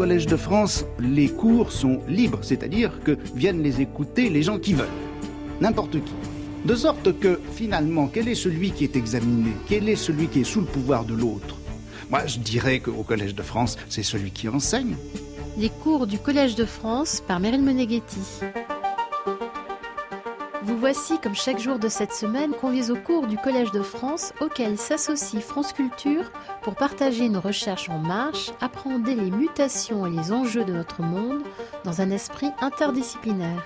Collège de France, les cours sont libres, c'est-à-dire que viennent les écouter les gens qui veulent, n'importe qui. De sorte que, finalement, quel est celui qui est examiné? Quel est celui qui est sous le pouvoir de l'autre? Moi, je dirais qu'au Collège de France, c'est celui qui enseigne. Les cours du Collège de France par Meryl Meneghetti. Vous voici, comme chaque jour de cette semaine, conviés au cours du Collège de France auquel s'associe France Culture pour partager nos recherches en marche, appréhender les mutations et les enjeux de notre monde dans un esprit interdisciplinaire.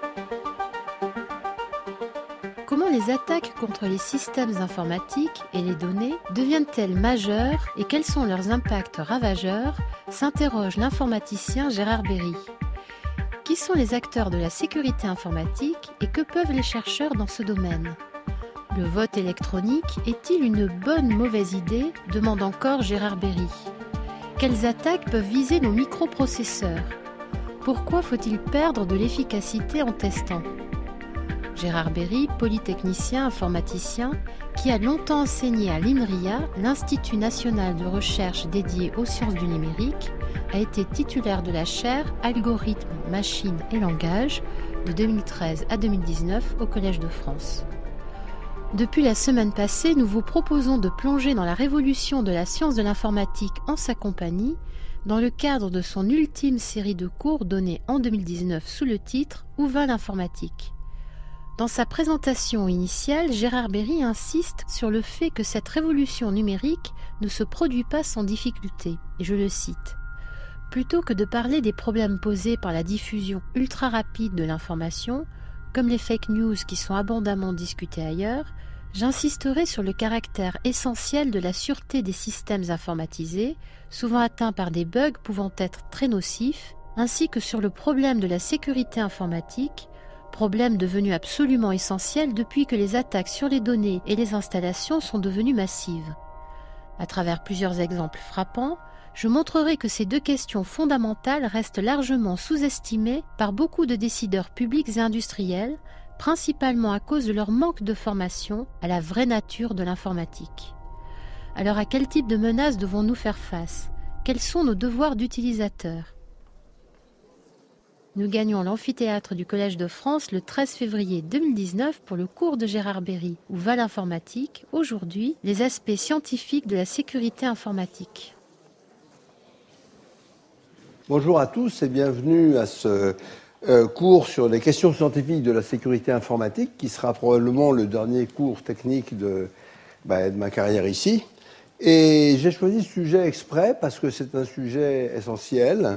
Comment les attaques contre les systèmes informatiques et les données deviennent-elles majeures et quels sont leurs impacts ravageurs, s'interroge l'informaticien Gérard Berry. Qui sont les acteurs de la sécurité informatique et que peuvent les chercheurs dans ce domaine? Le vote électronique est-il une bonne ou mauvaise idée? Demande encore Gérard Berry. Quelles attaques peuvent viser nos microprocesseurs? Pourquoi faut-il perdre de l'efficacité en testant? Gérard Berry, polytechnicien, informaticien, qui a longtemps enseigné à l'INRIA, l'Institut national de recherche dédié aux sciences du numérique, a été titulaire de la chaire Algorithmes, machines et langage de 2013 à 2019 au Collège de France. Depuis la semaine passée, nous vous proposons de plonger dans la révolution de la science de l'informatique en sa compagnie, dans le cadre de son ultime série de cours donnée en 2019 sous le titre « Où va l'informatique ?» Dans sa présentation initiale, Gérard Berry insiste sur le fait que cette révolution numérique ne se produit pas sans difficulté, et je le cite. Plutôt que de parler des problèmes posés par la diffusion ultra rapide de l'information, comme les fake news qui sont abondamment discutées ailleurs, j'insisterai sur le caractère essentiel de la sûreté des systèmes informatisés, souvent atteints par des bugs pouvant être très nocifs, ainsi que sur le problème de la sécurité informatique, problème devenu absolument essentiel depuis que les attaques sur les données et les installations sont devenues massives. À travers plusieurs exemples frappants, je montrerai que ces deux questions fondamentales restent largement sous-estimées par beaucoup de décideurs publics et industriels, principalement à cause de leur manque de formation à la vraie nature de l'informatique. Alors à quel type de menaces devons-nous faire face? Quels sont nos devoirs d'utilisateurs? Nous gagnons l'amphithéâtre du Collège de France le 13 février 2019 pour le cours de Gérard Berry, Où va l'informatique? Aujourd'hui, les aspects scientifiques de la sécurité informatique. Bonjour à tous et bienvenue à ce cours sur les questions scientifiques de la sécurité informatique, qui sera probablement le dernier cours technique de ma carrière ici. Et j'ai choisi ce sujet exprès parce que c'est un sujet essentiel.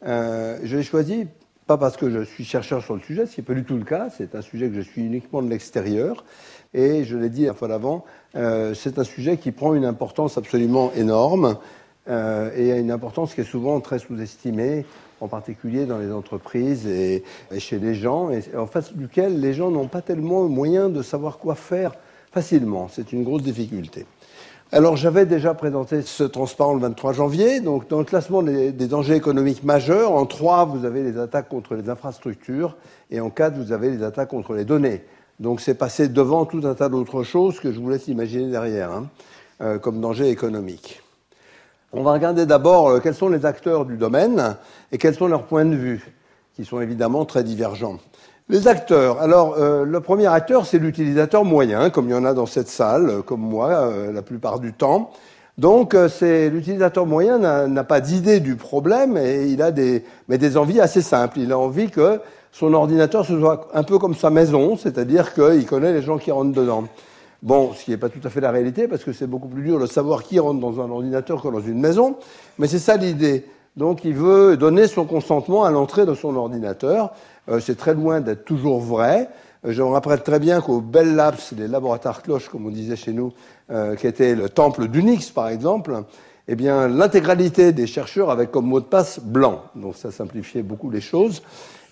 Je l'ai choisi pas parce que je suis chercheur sur le sujet, ce qui n'est pas du tout le cas. C'est un sujet que je suis uniquement de l'extérieur. Et je l'ai dit la fois d'avant, c'est un sujet qui prend une importance absolument énorme et a une importance qui est souvent très sous-estimée, en particulier dans les entreprises et chez les gens, et en face duquel les gens n'ont pas tellement le moyen de savoir quoi faire facilement. C'est une grosse difficulté. Alors, j'avais déjà présenté ce transparent le 23 janvier. Donc, dans le classement des dangers économiques majeurs, en 3, vous avez les attaques contre les infrastructures, et en 4, vous avez les attaques contre les données. Donc, c'est passé devant tout un tas d'autres choses que je vous laisse imaginer derrière, comme danger économique. On va regarder d'abord quels sont les acteurs du domaine et quels sont leurs points de vue, qui sont évidemment très divergents. Les acteurs. Alors, le premier acteur, c'est l'utilisateur moyen, comme il y en a dans cette salle, comme moi, la plupart du temps. Donc, l'utilisateur moyen n'a pas d'idée du problème et il a des envies assez simples. Il a envie que son ordinateur ce soit un peu comme sa maison, c'est-à-dire qu'il connaît les gens qui rentrent dedans. Bon, ce qui n'est pas tout à fait la réalité, parce que c'est beaucoup plus dur de savoir qui rentre dans un ordinateur que dans une maison, mais c'est ça l'idée. Donc, il veut donner son consentement à l'entrée de son ordinateur. C'est très loin d'être toujours vrai. Je me rappelle très bien qu'au Bell Labs, les laboratoires cloches, comme on disait chez nous, qui était le temple d'Unix, par exemple, eh bien, l'intégralité des chercheurs avaient comme mot de passe blanc. Donc, ça simplifiait beaucoup les choses.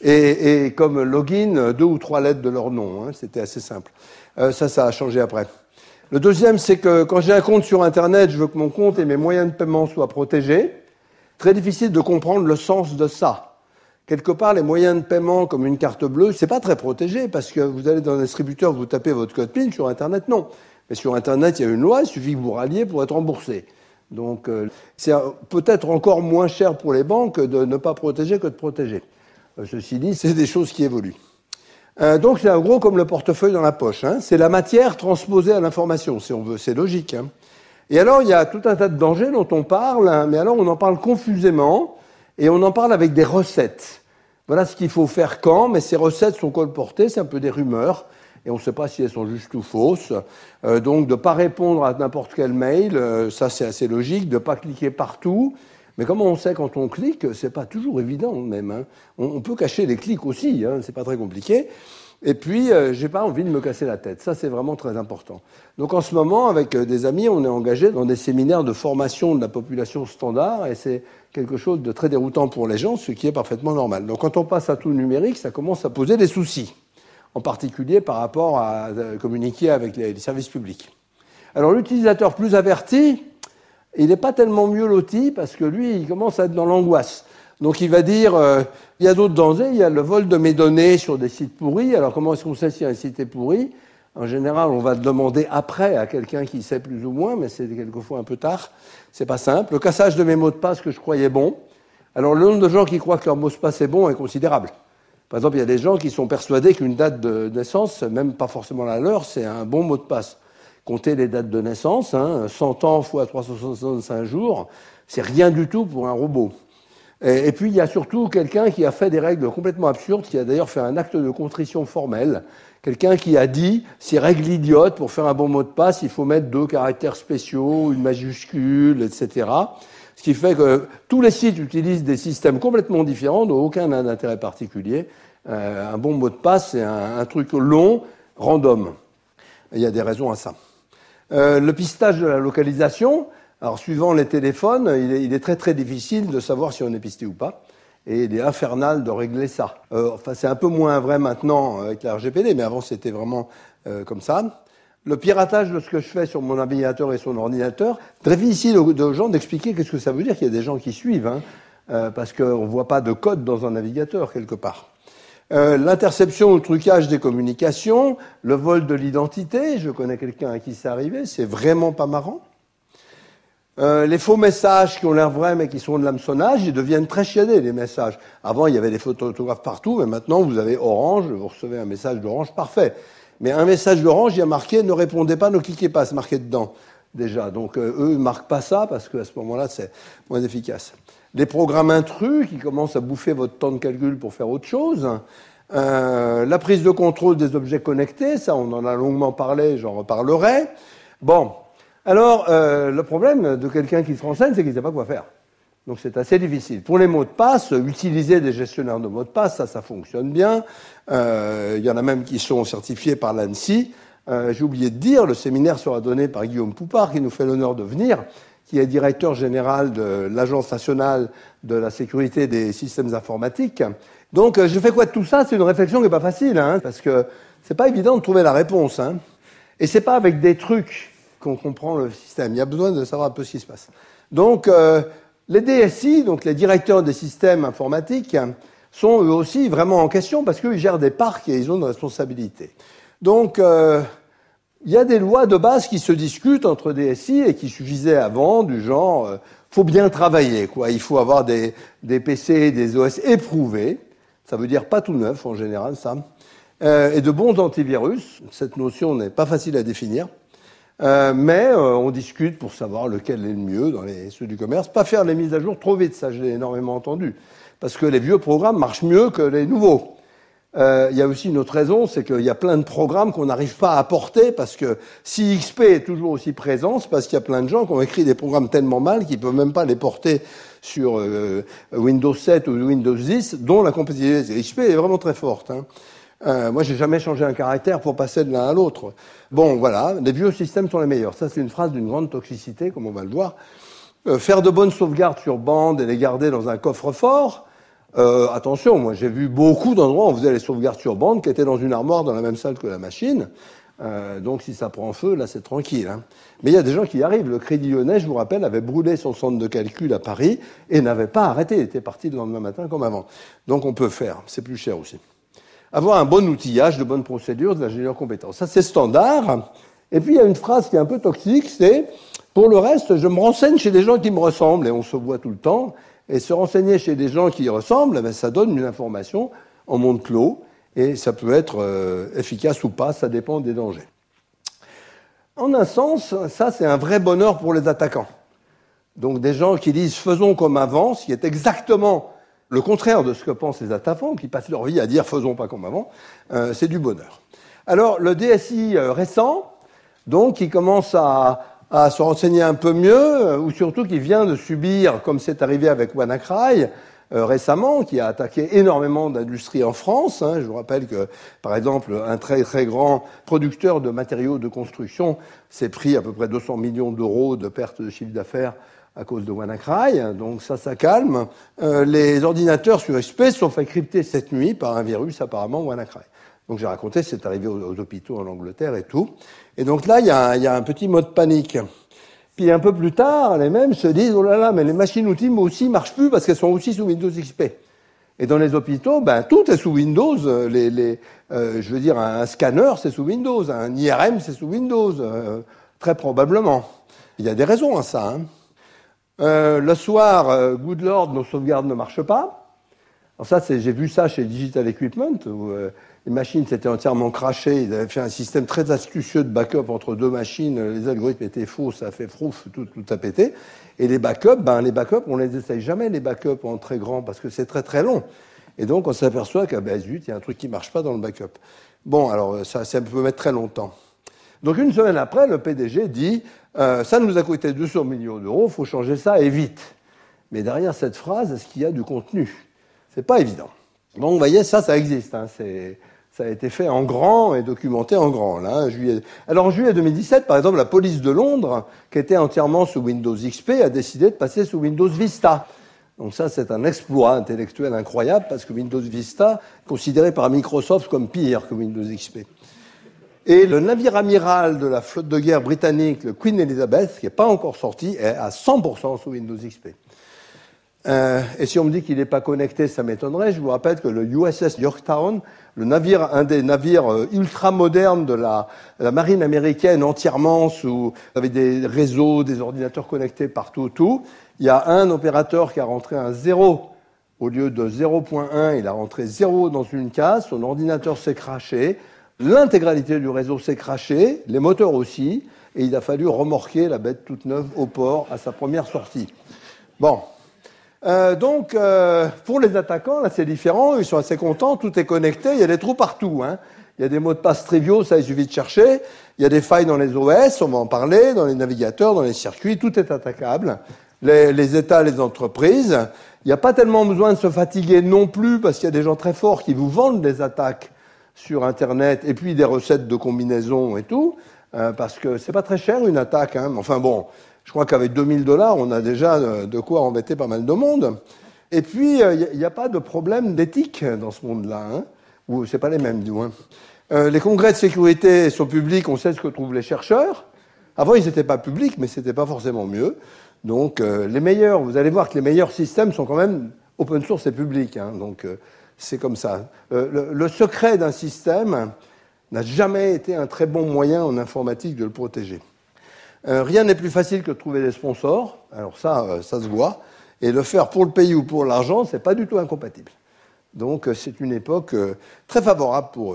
Et comme login, 2 ou 3 lettres de leur nom. C'était assez simple. Ça a changé après. Le deuxième, c'est que quand j'ai un compte sur Internet, je veux que mon compte et mes moyens de paiement soient protégés. Très difficile de comprendre le sens de ça. Quelque part, les moyens de paiement, comme une carte bleue, c'est pas très protégé, parce que vous allez dans un distributeur, vous tapez votre code PIN, sur Internet, non. Mais sur Internet, il y a une loi, il suffit que vous ralliez pour être remboursé. Donc, c'est peut-être encore moins cher pour les banques de ne pas protéger que de protéger. Ceci dit, c'est des choses qui évoluent. Donc, c'est en gros comme le portefeuille dans la poche. Hein. C'est la matière transposée à l'information, si on veut. C'est logique. Hein. Et alors, il y a tout un tas de dangers dont on parle, hein, mais alors on en parle confusément et on en parle avec des recettes. Voilà ce qu'il faut faire quand, mais ces recettes sont colportées, c'est un peu des rumeurs. Et on ne sait pas si elles sont justes ou fausses. Donc, de ne pas répondre à n'importe quel mail, ça c'est assez logique. De ne pas cliquer partout. Mais comment on sait quand on clique? C'est pas toujours évident même. Hein. On peut cacher les clics aussi, hein, c'est pas très compliqué. Et puis, j'ai pas envie de me casser la tête. Ça, c'est vraiment très important. Donc, en ce moment, avec des amis, on est engagé dans des séminaires de formation de la population standard, et c'est quelque chose de très déroutant pour les gens, ce qui est parfaitement normal. Donc, quand on passe à tout numérique, ça commence à poser des soucis. En particulier par rapport à communiquer avec les services publics. Alors l'utilisateur plus averti, il n'est pas tellement mieux loti parce que lui, il commence à être dans l'angoisse. Donc il va dire, il y a d'autres dangers, il y a le vol de mes données sur des sites pourris. Alors comment est-ce qu'on sait si un site est pourri? En général, on va le demander après à quelqu'un qui sait plus ou moins, mais c'est quelquefois un peu tard. C'est pas simple. Le cassage de mes mots de passe que je croyais bons. Alors le nombre de gens qui croient que leur mot de passe est bon est considérable. Par exemple, il y a des gens qui sont persuadés qu'une date de naissance, même pas forcément la leur, c'est un bon mot de passe. Comptez les dates de naissance, 100 ans fois 365 jours, c'est rien du tout pour un robot. Et puis, il y a surtout quelqu'un qui a fait des règles complètement absurdes, qui a d'ailleurs fait un acte de contrition formelle. Quelqu'un qui a dit, ces règles idiotes, pour faire un bon mot de passe, il faut mettre 2 caractères spéciaux, une majuscule, etc. Ce qui fait que tous les sites utilisent des systèmes complètement différents, dont aucun n'a d'intérêt particulier. Un bon mot de passe, c'est un truc long, random. Il y a des raisons à ça. Le pistage de la localisation, alors suivant les téléphones, il est très très difficile de savoir si on est pisté ou pas. Et il est infernal de régler ça. Enfin, c'est un peu moins vrai maintenant avec la RGPD, mais avant c'était vraiment comme ça. Le piratage de ce que je fais sur mon navigateur et son ordinateur, très difficile aux gens d'expliquer qu'est-ce que ça veut dire qu'il y a des gens qui suivent, hein, parce qu'on ne voit pas de code dans un navigateur quelque part. L'interception ou le trucage des communications, le vol de l'identité, je connais quelqu'un à qui c'est arrivé, c'est vraiment pas marrant. Les faux messages qui ont l'air vrais mais qui sont de l'hameçonnage, ils deviennent très chiadés, les messages. Avant, il y avait des photographes partout, mais maintenant, vous avez Orange, vous recevez un message d'Orange parfait. Mais un message d'Orange, il y a marqué « ne répondez pas, ne cliquez pas », c'est marqué dedans, déjà. Donc, eux, ils ne marquent pas ça, parce qu'à ce moment-là, c'est moins efficace. Les programmes intrus qui commencent à bouffer votre temps de calcul pour faire autre chose. La prise de contrôle des objets connectés, ça, on en a longuement parlé, j'en reparlerai. Bon, alors, le problème de quelqu'un qui se renseigne, c'est qu'il ne sait pas quoi faire. Donc, c'est assez difficile. Pour les mots de passe, utiliser des gestionnaires de mots de passe, ça fonctionne bien. Il y en a même qui sont certifiés par l'ANSSI. J'ai oublié de dire, le séminaire sera donné par Guillaume Poupard, qui nous fait l'honneur de venir, qui est directeur général de l'Agence nationale de la sécurité des systèmes informatiques. Donc, je fais quoi de tout ça? C'est une réflexion qui n'est pas facile, hein, parce que c'est pas évident de trouver la réponse. Hein. Et c'est pas avec des trucs qu'on comprend le système. Il y a besoin de savoir un peu ce qui se passe. Donc, les DSI, donc les directeurs des systèmes informatiques, sont eux aussi vraiment en question parce qu'ils gèrent des parcs et ils ont une responsabilité. Donc, il y a des lois de base qui se discutent entre DSI et qui suffisaient avant, du genre, faut bien travailler, quoi. Il faut avoir des PC, des OS éprouvés. Ça veut dire pas tout neuf en général, ça. Et de bons antivirus. Cette notion n'est pas facile à définir. Mais on discute pour savoir lequel est le mieux dans ceux du commerce. Pas faire les mises à jour trop vite, ça je l'ai énormément entendu. Parce que les vieux programmes marchent mieux que les nouveaux. Il y a aussi une autre raison, c'est qu'il y a plein de programmes qu'on n'arrive pas à porter parce que si XP est toujours aussi présent, c'est parce qu'il y a plein de gens qui ont écrit des programmes tellement mal qu'ils ne peuvent même pas les porter sur Windows 7 ou Windows 10, dont la compatibilité XP est vraiment très forte. Hein. Moi, j'ai jamais changé un caractère pour passer de l'un à l'autre. Bon, voilà, les vieux systèmes sont les meilleurs. Ça, c'est une phrase d'une grande toxicité, comme on va le voir. Faire de bonnes sauvegardes sur bande et les garder dans un coffre-fort. Attention, moi, j'ai vu beaucoup d'endroits où on faisait les sauvegardes sur bande qui étaient dans une armoire dans la même salle que la machine. Donc, si ça prend feu, là, c'est tranquille. Hein. Mais il y a des gens qui y arrivent. Le Crédit Lyonnais, je vous rappelle, avait brûlé son centre de calcul à Paris et n'avait pas arrêté. Il était parti le lendemain matin comme avant. Donc, on peut faire. C'est plus cher aussi. Avoir un bon outillage, de bonnes procédures, de l'ingénieur compétent. Ça, c'est standard. Et puis, il y a une phrase qui est un peu toxique, c'est « Pour le reste, je me renseigne chez des gens qui me ressemblent, et on se voit tout le temps. Et se renseigner chez des gens qui ressemblent, ben, ça donne une information en monde clos, et ça peut être efficace ou pas, ça dépend des dangers. En un sens, ça c'est un vrai bonheur pour les attaquants. Donc des gens qui disent « faisons comme avant », ce qui est exactement le contraire de ce que pensent les attaquants, qui passent leur vie à dire « faisons pas comme avant », c'est du bonheur. Alors le DSI récent, donc qui commence à se renseigner un peu mieux, ou surtout qui vient de subir, comme c'est arrivé avec WannaCry récemment, qui a attaqué énormément d'industries en France. Je vous rappelle que, par exemple, un très très grand producteur de matériaux de construction s'est pris à peu près 200 millions d'euros de pertes de chiffre d'affaires à cause de WannaCry. Donc ça calme. Les ordinateurs sur XP se sont fait crypter cette nuit par un virus apparemment WannaCry. Donc j'ai raconté, c'est arrivé aux hôpitaux en Angleterre et tout. Et donc là, il y a un petit mot de panique. Puis un peu plus tard, les mêmes se disent « oh là là, mais les machines-outils aussi marchent plus parce qu'elles sont aussi sous Windows XP ». Et dans les hôpitaux, ben tout est sous Windows. Je veux dire, un scanner, c'est sous Windows. Un IRM, c'est sous Windows. Très probablement. Il y a des raisons à ça. Le soir, good Lord, nos sauvegardes ne marchent pas. Alors ça, j'ai vu ça chez Digital Equipment, où les machines s'étaient entièrement crashées. Ils avaient fait un système très astucieux de backup entre deux machines. Les algorithmes étaient faux, ça a fait frouf, tout a pété. Et les backups, on les essaye jamais, les backups en très grand, parce que c'est très très long. Et donc, on s'aperçoit qu'à zut, il y a un truc qui marche pas dans le backup. Bon, alors, ça peut mettre très longtemps. Donc, une semaine après, le PDG dit ça nous a coûté 200 millions d'euros, il faut changer ça et vite. Mais derrière cette phrase, est-ce qu'il y a du contenu? C'est pas évident. Bon, vous voyez, ça existe. Ça a été fait en grand et documenté en grand. Là, Alors, en juillet 2017, par exemple, la police de Londres, qui était entièrement sous Windows XP, a décidé de passer sous Windows Vista. Donc ça, c'est un exploit intellectuel incroyable, parce que Windows Vista est considéré par Microsoft comme pire que Windows XP. Et le navire amiral de la flotte de guerre britannique, le Queen Elizabeth, qui n'est pas encore sorti, est à 100% sous Windows XP. Et si on me dit qu'il n'est pas connecté, ça m'étonnerait. Je vous rappelle que le USS Yorktown, un des navires ultra modernes de la marine américaine, entièrement avec des réseaux, des ordinateurs connectés partout, tout. Il y a un opérateur qui a rentré un 0 au lieu de 0.1. Il a rentré 0 dans une case. Son ordinateur s'est crashé. L'intégralité du réseau s'est crashée, les moteurs aussi, et il a fallu remorquer la bête toute neuve au port à sa première sortie. Bon. Donc, pour les attaquants, là, c'est différent. Ils sont assez contents. Tout est connecté. Il y a des trous partout. Il y a des mots de passe triviaux, ça, il suffit de chercher. Il y a des failles dans les OS, on va en parler, dans les navigateurs, dans les circuits. Tout est attaquable. Les États, les entreprises. Il n'y a pas tellement besoin de se fatiguer non plus, parce qu'il y a des gens très forts qui vous vendent des attaques sur Internet, et puis des recettes de combinaison et tout, parce que c'est pas très cher une attaque. Enfin bon, je crois qu'avec $2000, on a déjà de quoi embêter pas mal de monde. Et puis, il n'y a pas de problème d'éthique dans ce monde-là, ou c'est pas les mêmes, du moins. Les congrès de sécurité sont publics, on sait ce que trouvent les chercheurs. Avant, ils n'étaient pas publics, mais c'était pas forcément mieux. Donc, les meilleurs, vous allez voir que les meilleurs systèmes sont quand même open source et publics, donc c'est comme ça. Le secret d'un système n'a jamais été un très bon moyen en informatique de le protéger. Rien n'est plus facile que de trouver des sponsors. Alors ça se voit. Et le faire pour le pays ou pour l'argent, c'est pas du tout incompatible. Donc c'est une époque très favorable pour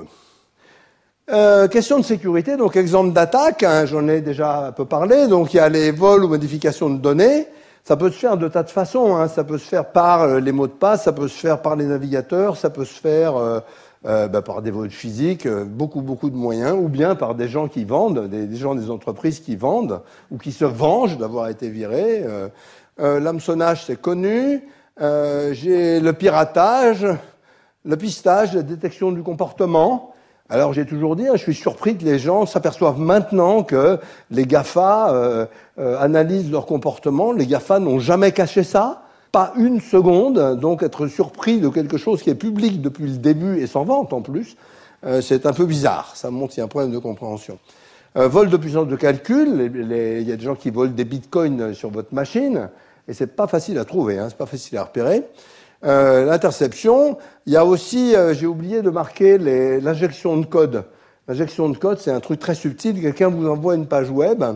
eux. Question de sécurité, donc exemple d'attaque, j'en ai déjà un peu parlé. Donc il y a les vols ou modifications de données. Ça peut se faire de tas de façons. Ça peut se faire par les mots de passe, ça peut se faire par les navigateurs, ça peut se faire par des vols physiques, beaucoup de moyens, ou bien par des gens qui vendent, des gens des entreprises qui vendent, ou qui se vengent d'avoir été virés. L'hameçonnage, c'est connu. J'ai le piratage, le pistage, la détection du comportement. Alors j'ai toujours dit, je suis surpris que les gens s'aperçoivent maintenant que les GAFA analysent leur comportement. Les GAFA n'ont jamais caché ça, pas une seconde. Donc être surpris de quelque chose qui est public depuis le début et sans vente en plus, c'est un peu bizarre. Ça montre qu'il y a un problème de compréhension. Vol de puissance de calcul, il y a des gens qui volent des bitcoins sur votre machine, et c'est pas facile à trouver, c'est pas facile à repérer. L'interception, il y a aussi, j'ai oublié de marquer l'injection de code. L'injection de code, c'est un truc très subtil. Quelqu'un vous envoie une page web,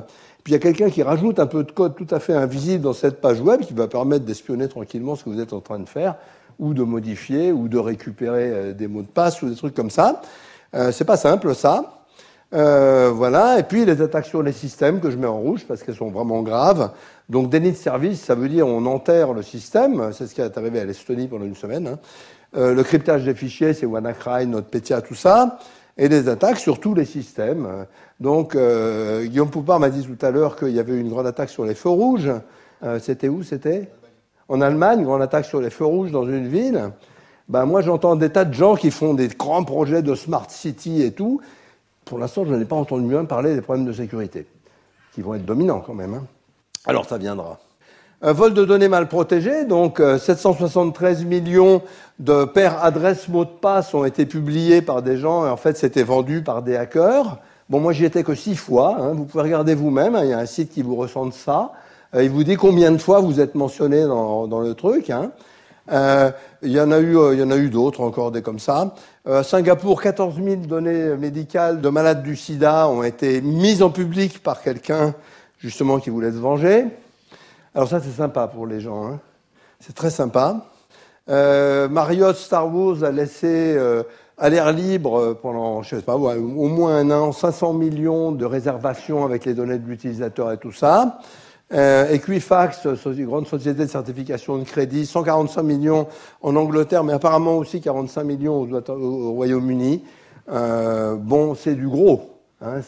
Puis il y a quelqu'un qui rajoute un peu de code tout à fait invisible dans cette page web qui va permettre d'espionner tranquillement ce que vous êtes en train de faire, ou de modifier, ou de récupérer des mots de passe, ou des trucs comme ça. C'est pas simple, ça. Voilà. Et puis les attaques sur les systèmes que je mets en rouge parce qu'elles sont vraiment graves. Donc déni de service, ça veut dire on enterre le système. C'est ce qui est arrivé à l'Estonie pendant une semaine. Hein. Le cryptage des fichiers, c'est WannaCry, NotPetya, tout ça. Et des attaques sur tous les systèmes. Donc Guillaume Poupard m'a dit tout à l'heure qu'il y avait une grande attaque sur les feux rouges. C'était où c'était ? En Allemagne, grande attaque sur les feux rouges dans une ville. Ben, moi, j'entends des tas de gens qui font des grands projets de smart city et tout. Pour l'instant, je n'ai pas entendu bien parler des problèmes de sécurité, qui vont être dominants quand même. Hein. Alors, ça viendra. Vol de données mal protégées, donc 773 millions de paires adresses mots de passe ont été publiés par des gens, et en fait, c'était vendu par des hackers. Bon, moi, j'y étais que 6 fois. Hein. Vous pouvez regarder vous-même. Hein. Il y a un site qui vous recense ça. Il vous dit combien de fois vous êtes mentionné dans le truc. Hein. Il y en a eu d'autres encore, des comme ça. Singapour, 14 000 données médicales de malades du sida ont été mises en public par quelqu'un, justement, qui voulait se venger. Alors ça, c'est sympa pour les gens. Hein. C'est très sympa. Marriott Star Wars a laissé à l'air libre pendant, je sais pas, au moins un an, 500 millions de réservations avec les données de l'utilisateur et tout ça. Equifax, grande société de certification de crédit, 145 millions en Angleterre, mais apparemment aussi 45 millions au Royaume-Uni. Bon, c'est du gros. Hein,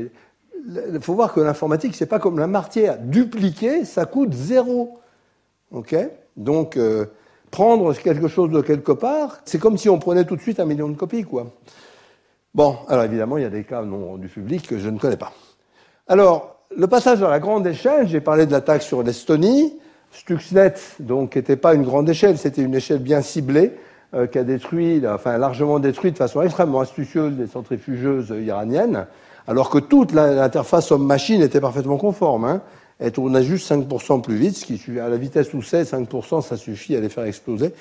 il faut voir que l'informatique, c'est pas comme la martière. Dupliquer, ça coûte 0. Okay ? Donc, prendre quelque chose de quelque part, c'est comme si on prenait tout de suite 1 million de copies, quoi. Bon, alors évidemment, il y a des cas non rendus publics que je ne connais pas. Alors, le passage à la grande échelle, j'ai parlé de l'attaque sur l'Estonie. Stuxnet, donc, n'était pas une grande échelle, c'était une échelle bien ciblée, qui a détruit, enfin, largement détruit de façon extrêmement astucieuse les centrifugeuses iraniennes, alors que toute l'interface homme-machine était parfaitement conforme. Hein. Elle tournait juste 5% plus vite, ce qui suffit à la vitesse où c'est, 5%, ça suffit à les faire exploser.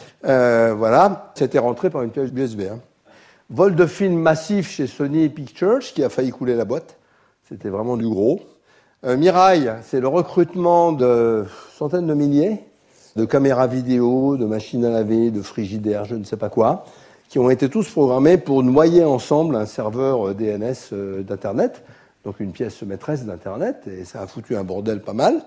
Voilà, c'était rentré par une pièce USB. Hein. Vol de film massif chez Sony Pictures, qui a failli couler la boîte. C'était vraiment du gros. Mirai, c'est le recrutement de centaines de milliers de caméras vidéo, de machines à laver, de frigidaires, je ne sais pas quoi, qui ont été tous programmés pour noyer ensemble un serveur DNS d'Internet, donc une pièce maîtresse d'Internet, et ça a foutu un bordel pas mal.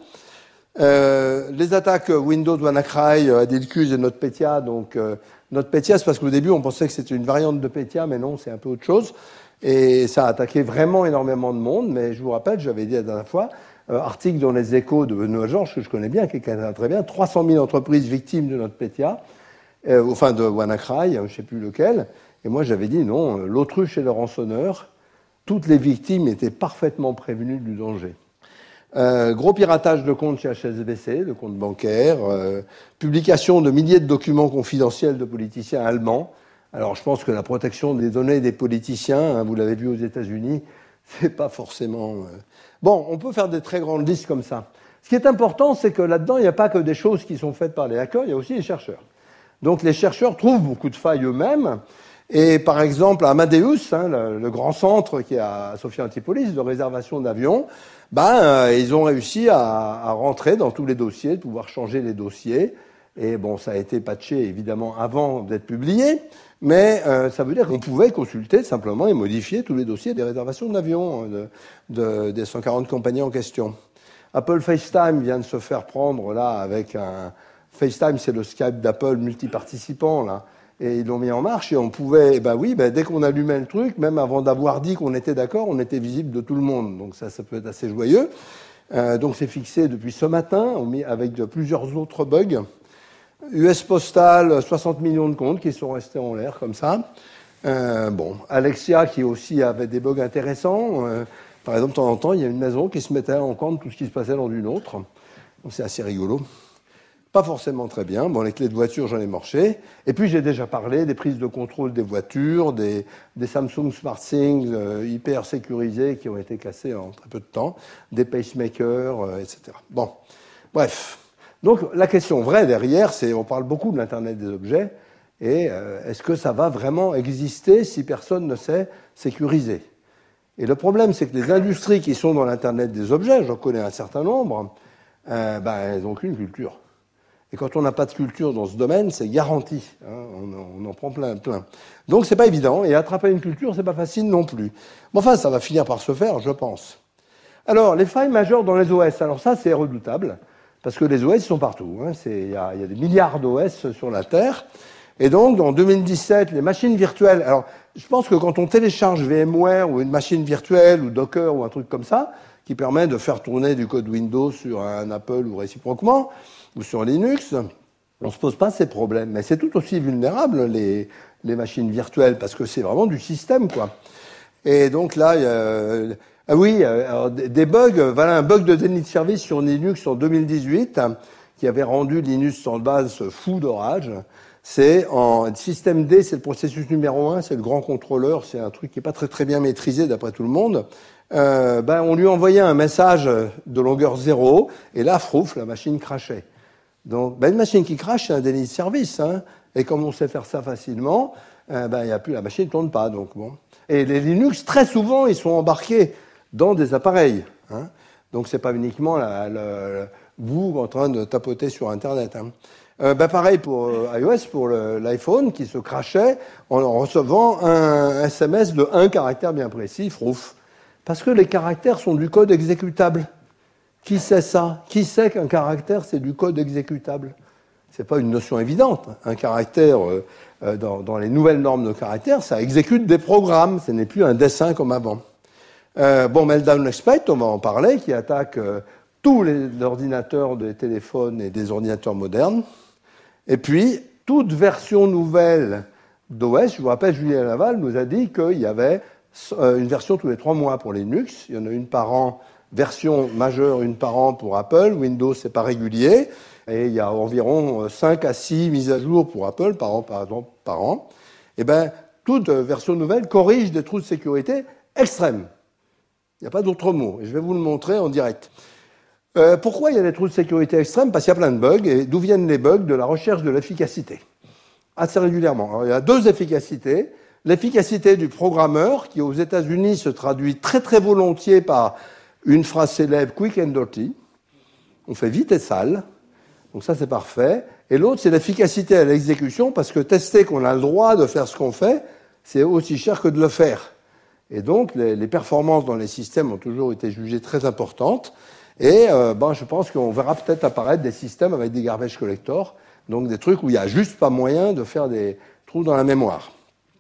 Les attaques Windows, WannaCry, Adilcus et NotPetya, donc NotPetya, c'est parce qu'au début on pensait que c'était une variante de Petya, mais non, c'est un peu autre chose. Et ça a attaqué vraiment énormément de monde, mais je vous rappelle, j'avais dit la dernière fois, article dans les Échos de Benoît Georges, que je connais bien, qui est très bien, 300 000 entreprises victimes de NotPetya, enfin de WannaCry, je ne sais plus lequel, et moi j'avais dit non, l'autruche et le rançonneur, toutes les victimes étaient parfaitement prévenues du danger. Gros piratage de comptes chez HSBC, de comptes bancaires, publication de milliers de documents confidentiels de politiciens allemands. Alors, je pense que la protection des données des politiciens, hein, vous l'avez vu aux États-Unis, c'est pas forcément. Bon, on peut faire des très grandes listes comme ça. Ce qui est important, c'est que là-dedans, il n'y a pas que des choses qui sont faites par les hackers, il y a aussi les chercheurs. Donc, les chercheurs trouvent beaucoup de failles eux-mêmes. Et par exemple, Amadeus, hein, le grand centre qui est à Sophia Antipolis de réservation d'avions, ils ont réussi à rentrer dans tous les dossiers, de pouvoir changer les dossiers. Et bon, ça a été patché évidemment avant d'être publié. Mais ça veut dire qu'on pouvait consulter simplement et modifier tous les dossiers des réservations d'avions des 140 compagnies en question. Apple FaceTime vient de se faire prendre là avec un... FaceTime, c'est le Skype d'Apple multiparticipant, là. Et ils l'ont mis en marche et on pouvait... dès qu'on allumait le truc, même avant d'avoir dit qu'on était d'accord, on était visible de tout le monde. Donc ça peut être assez joyeux. Donc c'est fixé depuis ce matin, avec plusieurs autres bugs. US Postal, 60 millions de comptes qui sont restés en l'air comme ça. Alexia qui aussi avait des bugs intéressants. Par exemple, de temps en temps, il y a une maison qui se mettait en compte tout ce qui se passait dans une autre. Donc c'est assez rigolo. Pas forcément très bien. Bon, les clés de voiture, j'en ai marché. Et puis j'ai déjà parlé des prises de contrôle des voitures, des Samsung SmartThings hyper sécurisés qui ont été cassés en très peu de temps, des pacemakers, etc. Bon, bref. Donc la question vraie derrière, c'est, on parle beaucoup de l'Internet des objets, et est-ce que ça va vraiment exister si personne ne sait sécuriser ? Et le problème, c'est que les industries qui sont dans l'Internet des objets, j'en connais un certain nombre, elles n'ont aucune culture. Et quand on n'a pas de culture dans ce domaine, c'est garanti. On en prend plein. Donc c'est pas évident. Et attraper une culture, c'est pas facile non plus. Mais enfin, ça va finir par se faire, je pense. Alors, les failles majeures dans les OS. Alors ça, c'est redoutable, parce que les OS, ils sont partout. Il y a des milliards d'OS sur la Terre. Et donc, en 2017, les machines virtuelles... Alors, je pense que quand on télécharge VMware ou une machine virtuelle ou Docker ou un truc comme ça, qui permet de faire tourner du code Windows sur un Apple ou réciproquement, ou sur Linux, on ne se pose pas ces problèmes. Mais c'est tout aussi vulnérable, les machines virtuelles, parce que c'est vraiment du système, quoi. Et donc là, des bugs, voilà un bug de déni de service sur Linux en 2018, qui avait rendu Linux sans base fou d'orage. C'est en système D, c'est le processus numéro 1, c'est le grand contrôleur, c'est un truc qui n'est pas très très bien maîtrisé d'après tout le monde. On lui envoyait un message de longueur 0, et là, frouf, la machine crachait. Donc, une machine qui crache, c'est un déni de service, et comme on sait faire ça facilement, la machine ne tourne pas. Donc bon. Et les Linux, très souvent, ils sont embarqués dans des appareils. Donc, c'est pas uniquement vous en train de tapoter sur Internet. Pareil pour iOS, pour l'iPhone, qui se crachait en recevant un SMS de 1 caractère bien précis, frouf. Parce que les caractères sont du code exécutable. Qui sait ça? Qui sait qu'un caractère, c'est du code exécutable? C'est pas une notion évidente. Un caractère, dans les nouvelles normes de caractères, ça exécute des programmes. Ce n'est plus un dessin comme avant. Meltdown Exploit, on va en parler, qui attaque tous les ordinateurs des téléphones et des ordinateurs modernes. Et puis, toute version nouvelle d'OS, je vous rappelle, Julien Laval nous a dit qu'il y avait une version tous les 3 mois pour Linux. Il y en a une par an. Version majeure, une par an pour Apple. Windows, c'est pas régulier. Et il y a environ 5 à 6 mises à jour pour Apple par an. Et toute version nouvelle corrige des trous de sécurité extrêmes. Il n'y a pas d'autre mot. Et je vais vous le montrer en direct. Pourquoi il y a des trous de sécurité extrêmes? Parce qu'il y a plein de bugs. Et d'où viennent les bugs? De la recherche de l'efficacité. Assez régulièrement. Alors, il y a 2 efficacités. L'efficacité du programmeur, qui aux États-Unis se traduit très très volontiers par une phrase célèbre, quick and dirty. On fait vite et sale. Donc ça, c'est parfait. Et l'autre, c'est l'efficacité à l'exécution, parce que tester qu'on a le droit de faire ce qu'on fait, c'est aussi cher que de le faire. Et donc, les performances dans les systèmes ont toujours été jugées très importantes. Et je pense qu'on verra peut-être apparaître des systèmes avec des garbage collectors, donc des trucs où il n'y a juste pas moyen de faire des trous dans la mémoire.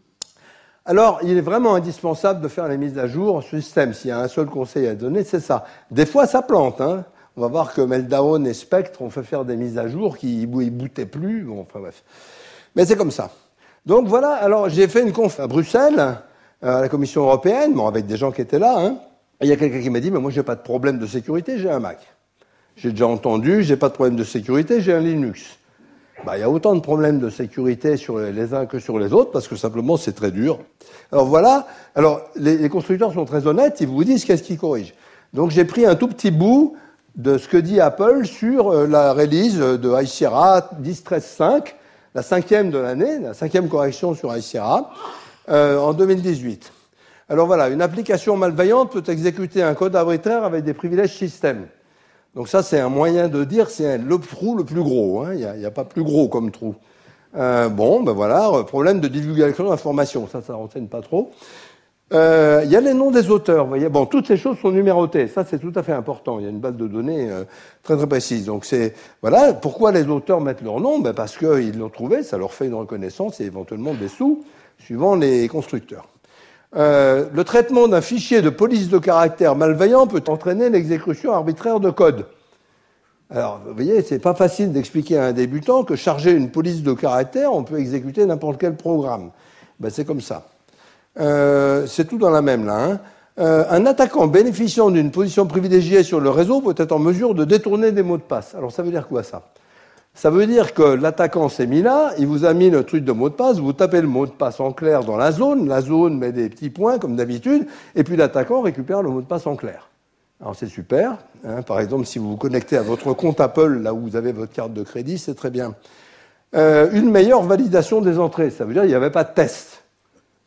Alors, il est vraiment indispensable de faire les mises à jour au système. S'il y a un seul conseil à donner, c'est ça. Des fois, ça plante. On va voir que Meltdown et Spectre ont fait faire des mises à jour qui ne bootaient plus. Bon, enfin bref. Mais c'est comme ça. Donc voilà, alors j'ai fait une conf à Bruxelles, à la Commission européenne, avec des gens qui étaient là. Et il y a quelqu'un qui m'a dit, mais moi, j'ai pas de problème de sécurité, j'ai un Mac. J'ai déjà entendu, j'ai pas de problème de sécurité, j'ai un Linux. Il y a autant de problèmes de sécurité sur les uns que sur les autres, parce que simplement, c'est très dur. Alors voilà, les constructeurs sont très honnêtes, ils vous disent qu'est-ce qu'ils corrigent. Donc j'ai pris un tout petit bout de ce que dit Apple sur la release de High Sierra 10.13.5, la 5e de l'année, la 5e correction sur High Sierra, en 2018. Alors voilà, une application malveillante peut exécuter un code arbitraire avec des privilèges système. Donc ça, c'est un moyen de dire c'est le trou le plus gros. Il n'y a pas plus gros comme trou. Voilà, problème de divulgation d'informations. Ça renseigne pas trop. Il y a les noms des auteurs. Vous voyez, toutes ces choses sont numérotées. Ça, c'est tout à fait important. Il y a une base de données très très précise. Donc voilà, pourquoi les auteurs mettent leur nom? Parce qu'ils l'ont trouvé, ça leur fait une reconnaissance et éventuellement des sous, suivant les constructeurs. Le traitement d'un fichier de police de caractère malveillant peut entraîner l'exécution arbitraire de code. Alors, vous voyez, c'est pas facile d'expliquer à un débutant que charger une police de caractère, on peut exécuter n'importe quel programme. C'est comme ça. C'est tout dans la même là. Un attaquant bénéficiant d'une position privilégiée sur le réseau peut être en mesure de détourner des mots de passe. Alors, ça veut dire quoi, ça? Ça veut dire que l'attaquant s'est mis là, il vous a mis le truc de mot de passe, vous tapez le mot de passe en clair dans la zone met des petits points comme d'habitude, et puis l'attaquant récupère le mot de passe en clair. Alors c'est super, par exemple si vous vous connectez à votre compte Apple, là où vous avez votre carte de crédit, c'est très bien. Une meilleure validation des entrées, ça veut dire qu'il n'y avait pas de test.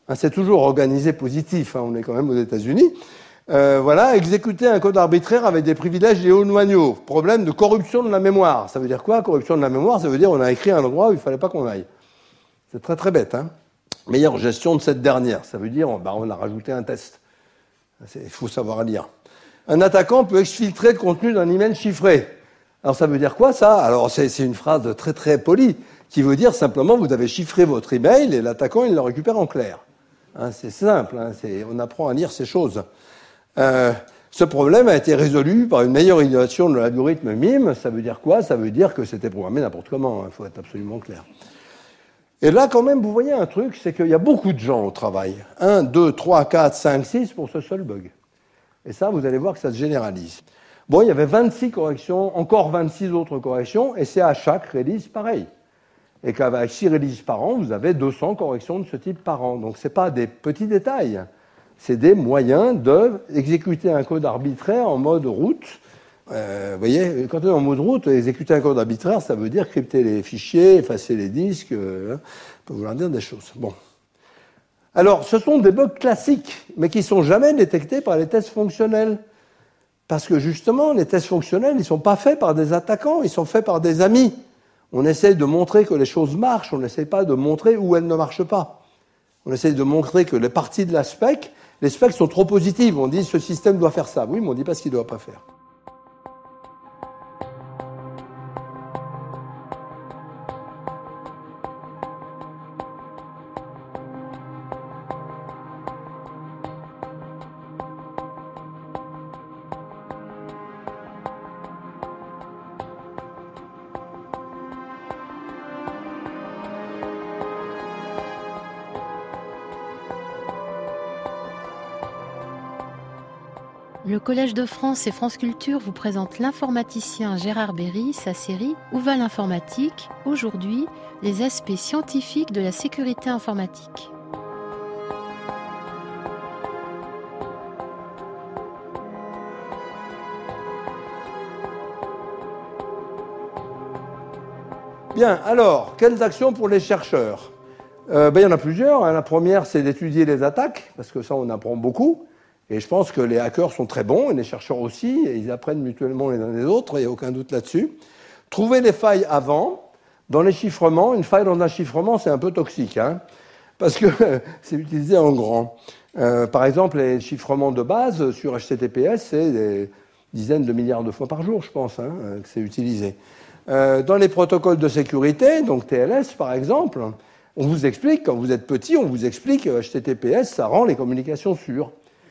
C'est toujours organisé positif, on est quand même aux États-Unis. Voilà, exécuter un code arbitraire avec des privilèges léonoignaux. Problème de corruption de la mémoire. Ça veut dire quoi, corruption de la mémoire? Ça veut dire on a écrit un endroit où il ne fallait pas qu'on aille. C'est très très bête. Meilleure gestion de cette dernière. Ça veut dire on a rajouté un test. Il faut savoir lire. Un attaquant peut exfiltrer le contenu d'un email chiffré. Alors ça veut dire quoi ça? Alors c'est une phrase très très polie qui veut dire simplement vous avez chiffré votre email et l'attaquant il le récupère en clair. C'est simple, on apprend à lire ces choses. Ce problème a été résolu par une meilleure utilisation de l'algorithme MIME. Ça veut dire quoi? Ça veut dire que c'était programmé n'importe comment, il faut être absolument clair. Et là, quand même, vous voyez un truc, c'est qu'il y a beaucoup de gens au travail. 1, 2, 3, 4, 5, 6 pour ce seul bug. Et ça, vous allez voir que ça se généralise. Bon, il y avait 26 corrections, encore 26 autres corrections, et c'est à chaque release pareil. Et qu'avec 6 releases par an, vous avez 200 corrections de ce type par an. Donc, ce n'est pas des petits détails. C'est des moyens d'exécuter un code arbitraire en mode route. Vous voyez, quand on est en mode route, exécuter un code arbitraire, ça veut dire crypter les fichiers, effacer les disques, ça peut vouloir dire des choses. Bon. Alors, ce sont des bugs classiques, mais qui ne sont jamais détectés par les tests fonctionnels. Parce que justement, les tests fonctionnels, ils ne sont pas faits par des attaquants, ils sont faits par des amis. On essaye de montrer que les choses marchent, on n'essaye pas de montrer où elles ne marchent pas. On essaye de montrer que les parties de la spec, les specs sont trop positives. On dit ce système doit faire ça. Oui, mais on ne dit pas ce qu'il ne doit pas faire. Le Collège de France et France Culture vous présente l'informaticien Gérard Berry, sa série Où va l'informatique? Aujourd'hui, les aspects scientifiques de la sécurité informatique. Bien, alors, quelles actions pour les chercheurs? Il y en a plusieurs. La première, c'est d'étudier les attaques, parce que ça, on apprend beaucoup. Et je pense que les hackers sont très bons, et les chercheurs aussi, et ils apprennent mutuellement les uns des autres, il n'y a aucun doute là-dessus. Trouver les failles avant. Dans les chiffrements, une faille dans un chiffrement, c'est un peu toxique, parce que c'est utilisé en grand. Par exemple, les chiffrements de base sur HTTPS, c'est des dizaines de milliards de fois par jour, je pense, que c'est utilisé. Dans les protocoles de sécurité, donc TLS par exemple, on vous explique, quand vous êtes petit, on vous explique que HTTPS, ça rend les communications sûres.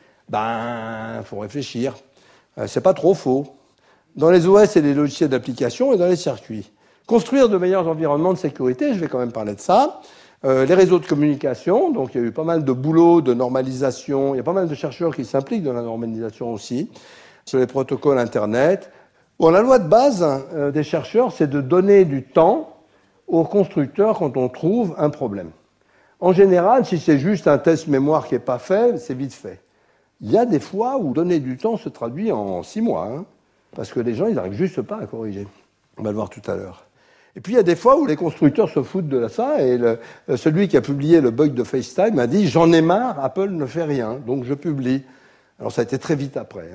Faut réfléchir. C'est pas trop faux. Dans les OS et les logiciels d'application et dans les circuits. Construire de meilleurs environnements de sécurité, je vais quand même parler de ça. Les réseaux de communication, donc il y a eu pas mal de boulot, de normalisation, il y a pas mal de chercheurs qui s'impliquent dans la normalisation aussi, sur les protocoles Internet. Bon, la loi de base des chercheurs, c'est de donner du temps aux constructeurs quand on trouve un problème. En général, si c'est juste un test mémoire qui n'est pas fait, c'est vite fait. Il y a des fois où donner du temps se traduit en 6 mois, parce que les gens, ils n'arrivent juste pas à corriger. On va le voir tout à l'heure. Et puis, il y a des fois où les constructeurs se foutent de ça, et celui qui a publié le bug de FaceTime a dit « J'en ai marre, Apple ne fait rien, donc je publie ». Alors, ça a été très vite après.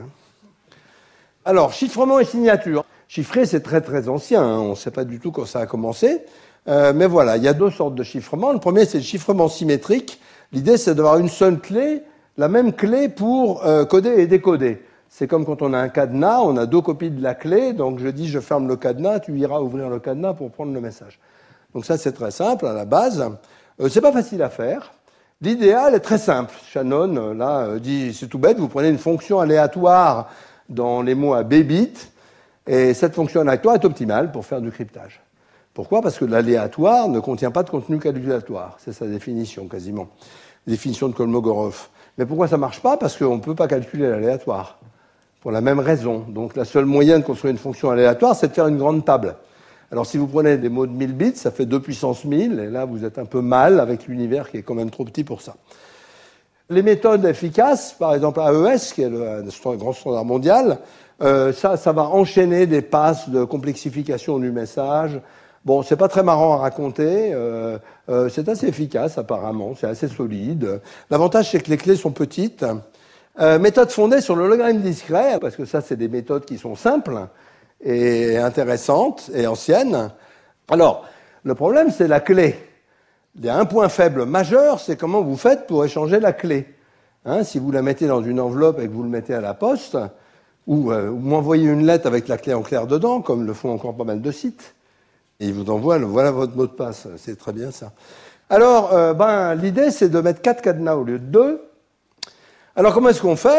Alors, chiffrement et signature. Chiffrer, c'est très très ancien, on ne sait pas du tout quand ça a commencé. Mais voilà, il y a 2 sortes de chiffrement. Le premier, c'est le chiffrement symétrique. L'idée, c'est d'avoir une seule clé, la même clé pour coder et décoder. C'est comme quand on a un cadenas, on a 2 copies de la clé, donc je dis je ferme le cadenas, tu iras ouvrir le cadenas pour prendre le message. Donc ça, c'est très simple à la base. C'est pas facile à faire. L'idéal est très simple. Shannon, là, dit c'est tout bête, vous prenez une fonction aléatoire dans les mots à b bits, et cette fonction aléatoire est optimale pour faire du cryptage. Pourquoi? Parce que l'aléatoire ne contient pas de contenu calculatoire. C'est sa définition, quasiment. Définition de Kolmogorov. Mais pourquoi ça ne marche pas? Parce qu'on ne peut pas calculer l'aléatoire. Pour la même raison. Donc, la seule moyen de construire une fonction aléatoire, c'est de faire une grande table. Alors, si vous prenez des mots de 1000 bits, ça fait 2 puissance 1000, et là, vous êtes un peu mal avec l'univers qui est quand même trop petit pour ça. Les méthodes efficaces, par exemple AES, qui est le grand standard mondial, ça va enchaîner des passes de complexification du message Bon, c'est pas très marrant à raconter, c'est assez efficace apparemment, c'est assez solide. L'avantage, c'est que les clés sont petites. Méthode fondée sur le logarithme discret, parce que ça, c'est des méthodes qui sont simples et intéressantes et anciennes. Alors, le problème, c'est la clé. Il y a un point faible majeur, c'est comment vous faites pour échanger la clé. Si vous la mettez dans une enveloppe et que vous le mettez à la poste, ou m'envoyez une lettre avec la clé en clair dedans, comme le font encore pas mal de sites, et ils vous envoient, voilà votre mot de passe. C'est très bien ça. Alors, l'idée, c'est de mettre 4 cadenas au lieu de 2. Alors, comment est-ce qu'on fait ?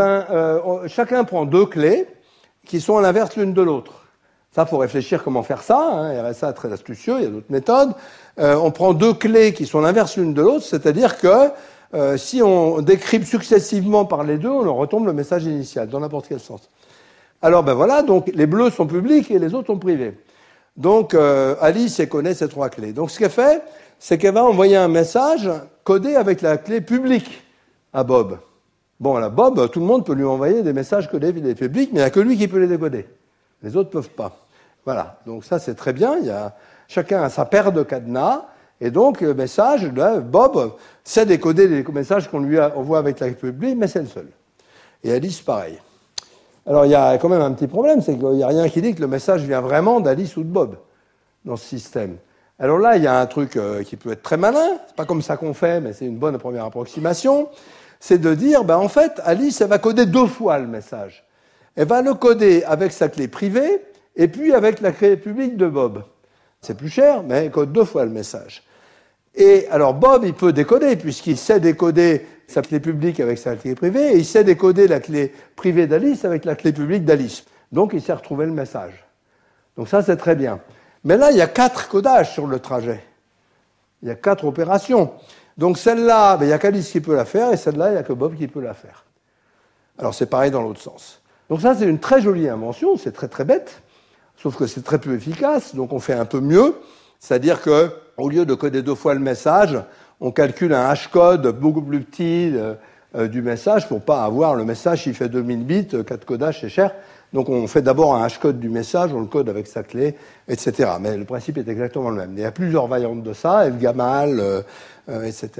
Chacun prend 2 clés qui sont à l'inverse l'une de l'autre. Ça, faut réfléchir comment faire ça. RSA est très astucieux, il y a d'autres méthodes. On prend 2 clés qui sont l'inverse l'une de l'autre, c'est-à-dire que si on décrypte successivement par les deux, on leur retombe le message initial, dans n'importe quel sens. Alors, voilà, donc les bleus sont publics et les autres sont privés. Donc, Alice, elle connaît ces 3 clés. Donc, ce qu'elle fait, c'est qu'elle va envoyer un message codé avec la clé publique à Bob. Bon, là, Bob, tout le monde peut lui envoyer des messages codés publics, mais il n'y a que lui qui peut les décoder. Les autres ne peuvent pas. Voilà, donc ça, c'est très bien. Chacun a sa paire de cadenas, et donc, le message, là, Bob sait décoder les messages qu'on lui envoie avec la clé publique, mais c'est le seul. Et Alice, pareil. Alors, il y a quand même un petit problème, c'est qu'il n'y a rien qui dit que le message vient vraiment d'Alice ou de Bob dans ce système. Alors là, il y a un truc qui peut être très malin, c'est pas comme ça qu'on fait, mais c'est une bonne première approximation, c'est de dire, en fait, Alice, elle va coder 2 fois le message. Elle va le coder avec sa clé privée, et puis avec la clé publique de Bob. C'est plus cher, mais elle code 2 fois le message. Et alors, Bob, il peut décoder, puisqu'il sait décoder sa clé publique avec sa clé privée, et il sait décoder la clé privée d'Alice avec la clé publique d'Alice. Donc, il sait retrouver le message. Donc ça, c'est très bien. Mais là, il y a 4 codages sur le trajet. Il y a 4 opérations. Donc celle-là, il n'y a qu'Alice qui peut la faire, et celle-là, il n'y a que Bob qui peut la faire. Alors, c'est pareil dans l'autre sens. Donc ça, c'est une très jolie invention, c'est très très bête, sauf que c'est très peu efficace, donc on fait un peu mieux. C'est-à-dire qu'au lieu de coder 2 fois le message, on calcule un hashcode beaucoup plus petit du message pour ne pas avoir le message qui fait 2000 bits, 4 codages, c'est cher. Donc on fait d'abord un hashcode du message, on le code avec sa clé, etc. Mais le principe est exactement le même. Il y a plusieurs variantes de ça, Elgamal, etc.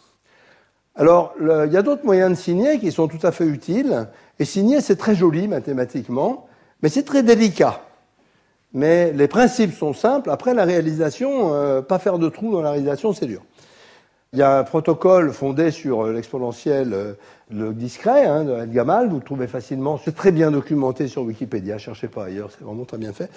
Alors, il y a d'autres moyens de signer qui sont tout à fait utiles. Et signer, c'est très joli mathématiquement, mais c'est très délicat. Mais les principes sont simples. Après, la réalisation, pas faire de trous dans la réalisation, c'est dur. Il y a un protocole fondé sur l'exponentiel le discret de Elgamal. Vous le trouvez facilement. C'est très bien documenté sur Wikipédia. Cherchez pas ailleurs, c'est vraiment très bien fait.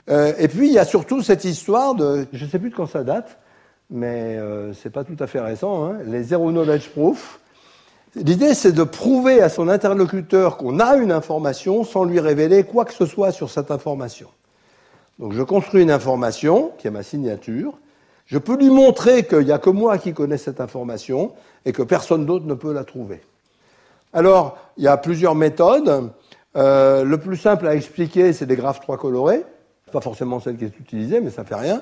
Et puis, il y a surtout cette histoire de... Je ne sais plus de quand ça date, mais c'est pas tout à fait récent. Les Zero Knowledge Proof. L'idée, c'est de prouver à son interlocuteur qu'on a une information sans lui révéler quoi que ce soit sur cette information. Donc, je construis une information, qui est ma signature. Je peux lui montrer qu'il n'y a que moi qui connais cette information et que personne d'autre ne peut la trouver. Alors, il y a plusieurs méthodes. Le plus simple à expliquer, c'est des graphes 3 colorés. Pas forcément celle qui est utilisée, mais ça ne fait rien.